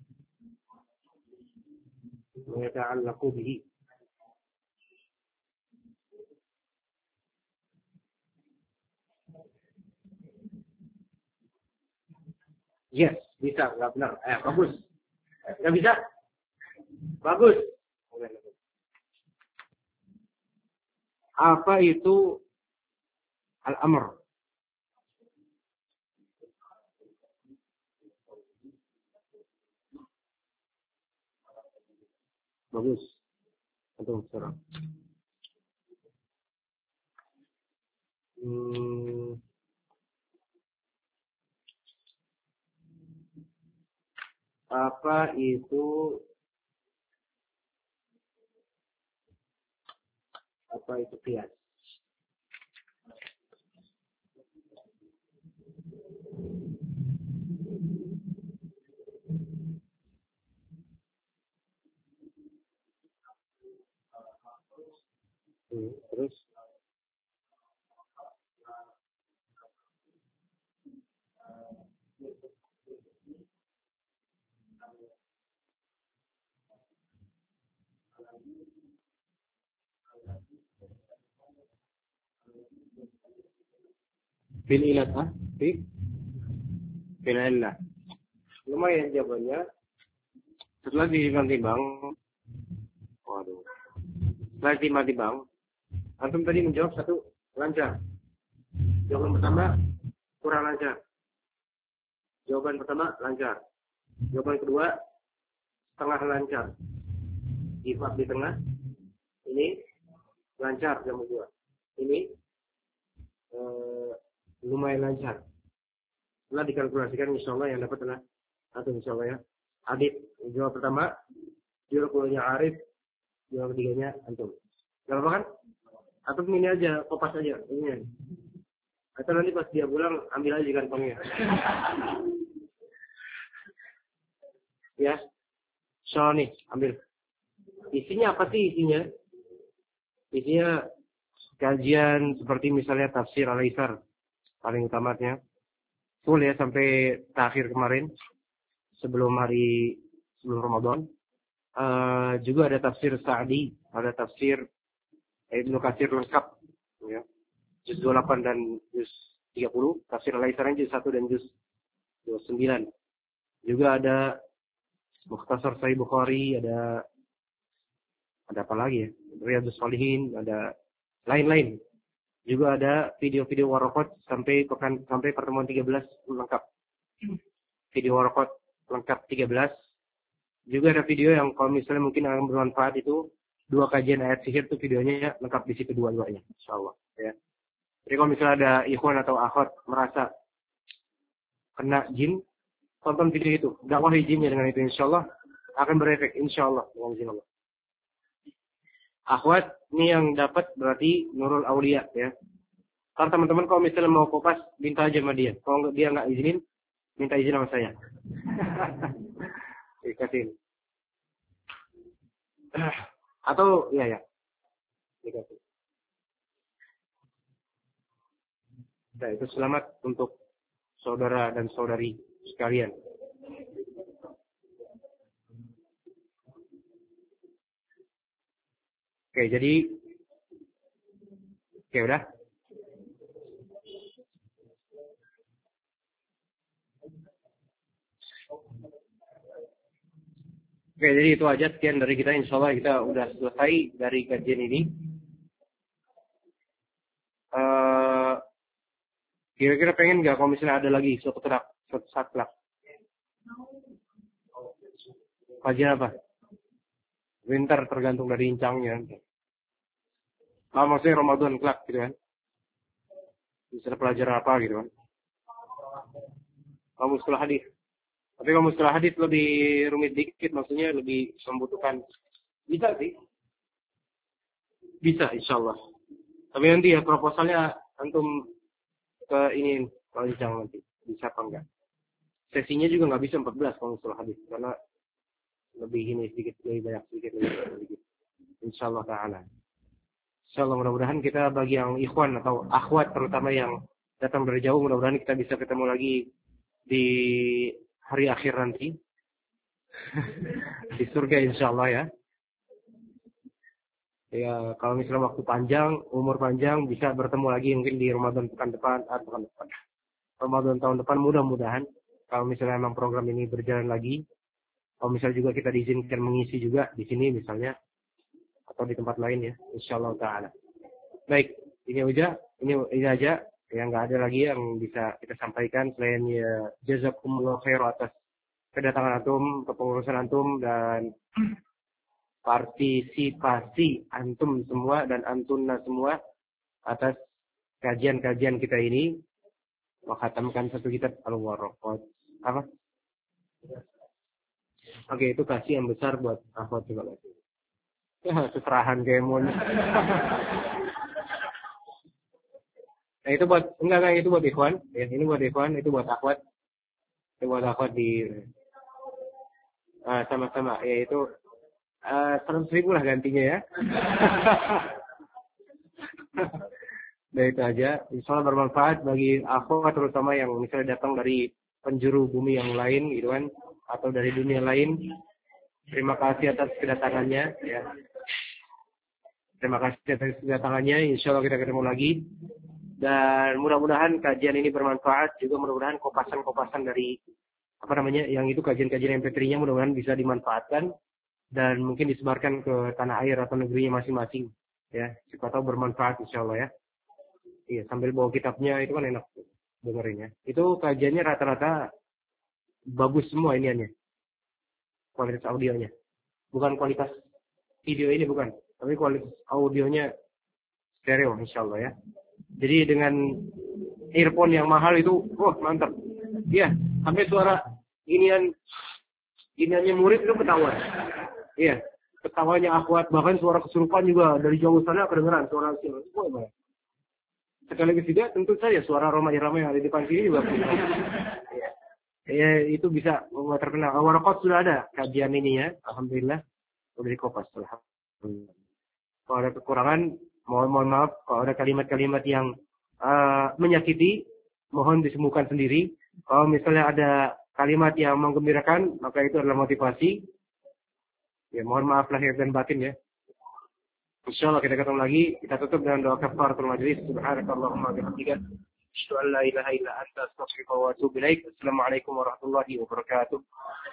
Speaker 1: Yata'allaqu bihi. Yes, bisa, nggak benar. Eh, bagus. Nggak bisa? Bagus. Apa itu al-amr? Bagus. Antum sekarang. Hmm. Apa itu apa itu qiyas. Hmm, terus bil ilat ah, bil ilah. Lumayan jawabannya. Setelah ditimbang-timbang, waduh. Setelah ditimbang-timbang, antum tadi menjawab satu lancar. Jawaban pertama kurang lancar. Jawaban pertama lancar. Jawaban kedua setengah lancar. Ifat di tengah. Ini lancar jawaban kedua. Ini eh, lumayan lancar. Setelah dikalkulasikan, insya Allah yang dapat adalah atau insya Allah ya. Adit jawab pertama, jawab keduanya Arif, jawab ketiganya antum. Gak apa kan? Atau ini aja, kopas aja, ini. Atau nanti pas dia pulang ambil aja kantongnya. Ya, soal nih, ambil. Isinya apa sih isinya? Isinya kajian seperti misalnya tafsir Al-Aisar paling utamanya. Full ya sampai terakhir kemarin sebelum hari sebelum Ramadan. Uh, juga ada tafsir Sa'di, ada tafsir Ibnu Katsir lengkap ya. Juz dua puluh delapan dan juz tiga puluh, tafsir Al-Aisar juz satu dan juz dua puluh sembilan. Juga ada Mukhtasar Sahih Bukhari, ada ada apa lagi ya? Riyadhus Shalihin, ada lain-lain. Juga ada video-video waraqat sampai pekan sampai pertemuan tiga belas lengkap. Video waraqat lengkap tiga belas. Juga ada video yang kalau misalnya mungkin akan bermanfaat itu dua kajian ayat sihir itu videonya lengkap di situ dua-duanya, insyaallah ya. Jadi kalau misalnya ada ikhwan atau akhwat merasa kena jin, tonton video itu, dakwahi jinnya dengan itu insyaallah akan berefek insyaallah dengan izin Allah. Akhwat ini yang dapat berarti Nurul Aulia ya. Kalau teman-teman kalau misalnya mau kopas minta aja sama dia. Kalau dia nggak izinin, minta izin sama saya. Dikasih. Atau ya ya. Dikasih. Nah, itu selamat untuk saudara dan saudari sekalian. Oke, jadi oke udah. Oke, jadi itu aja sekian dari kita. Insya Allah kita udah selesai dari kajian ini. Uh, kira-kira pengen nggak kalau misalnya ada lagi suatu kelak, suatu saat kelak? Kajian apa? Winter tergantung dari incangnya. Kalau maksudnya Ramadan kelak gitu kan? Bisa pelajaran apa gitu kan? Kamu sekolah hadis. Tapi kalau mustalah hadis lebih rumit dikit, maksudnya lebih membutuhkan. Bisa sih. Bisa, insya Allah. Tapi nanti ya proposalnya antum ke ini, kalau jangan nanti. Bisa apa enggak. Sesinya juga nggak bisa empat belas kalau mustalah hadis. Karena lebih ini sedikit, lebih banyak sedikit, lebih banyak sedikit. Insya Allah ta'ala. Insya Allah mudah-mudahan kita bagi yang ikhwan atau akhwat terutama yang datang dari jauh, mudah-mudahan kita bisa ketemu lagi di hari akhir nanti di surga insya Allah ya. Ya kalau misalnya waktu panjang, umur panjang bisa bertemu lagi mungkin di Ramadan pekan depan atau pekan depan. Ramadan tahun depan mudah-mudahan kalau misalnya memang program ini berjalan lagi. Kalau misalnya juga kita diizinkan mengisi juga di sini misalnya atau di tempat lain ya, insya Allah taala. Baik, ini aja, ini ini aja. Yang nggak ada lagi yang bisa kita sampaikan selain ya jazakumullah khair atas kedatangan antum, kepengurusan antum dan partisipasi antum semua dan antunna semua atas kajian-kajian kita ini. Menghatamkan satu kitab Al-Waraqat. Apa? Oke, itu kasih yang besar buat akhwat juga lagi. Seserahan kemon. Nah itu buat enggak enggak itu buat ikhwan, ya ini buat ikhwan, itu buat akhwat, itu buat akhwat di uh, sama-sama, ya itu uh, seratus ribu lah gantinya ya. Dan itu aja, insya Allah bermanfaat bagi akhwat terutama yang misalnya datang dari penjuru bumi yang lain gitu kan, atau dari dunia lain. Terima kasih atas kedatangannya ya. Terima kasih atas kedatangannya, insya Allah kita ketemu lagi. Dan mudah-mudahan kajian ini bermanfaat, juga mudah-mudahan kopasan-kopasan dari apa namanya yang itu kajian-kajian M P tiga-nya mudah-mudahan bisa dimanfaatkan dan mungkin disebarkan ke tanah air atau negerinya masing-masing ya. Siapa tahu bermanfaat insyaallah ya. Iya, sambil bawa kitabnya itu kan enak dengerinnya. Itu kajiannya rata-rata bagus semua iniannya. Kualitas audionya. Bukan kualitas video ini bukan, tapi kualitas audionya stereo insyaallah ya. Jadi dengan earphone yang mahal itu, wah oh, mantap. Iya, sampai suara inian iniannya murid itu ketahuan. Iya, ketawanya akhwat, bahkan suara kesurupan juga dari jauh sana kedengeran suara siapa. Oh, sekali lagi tidak, tentu saja suara ramai-ramai yang ada di depan sini juga. Iya. Ya, itu bisa terkenal. Warakot sudah ada kajian ini ya, alhamdulillah. Udah dikopas, alhamdulillah. Kalau ada kekurangan, mohon mohon maaf. Kalau ada kalimat-kalimat yang uh, menyakiti, mohon disembuhkan sendiri. Kalau misalnya ada kalimat yang menggembirakan, maka itu adalah motivasi. Ya, mohon maaf lahir dan batin ya. Insyaallah kita ketemu lagi. Kita tutup dengan doa kafaratul majlis. Subhanakallahumma wa bihamdika, asyhadu an la ilaha illa anta, astaghfiruka wa atubu ilaik. Assalamualaikum warahmatullahi wabarakatuh.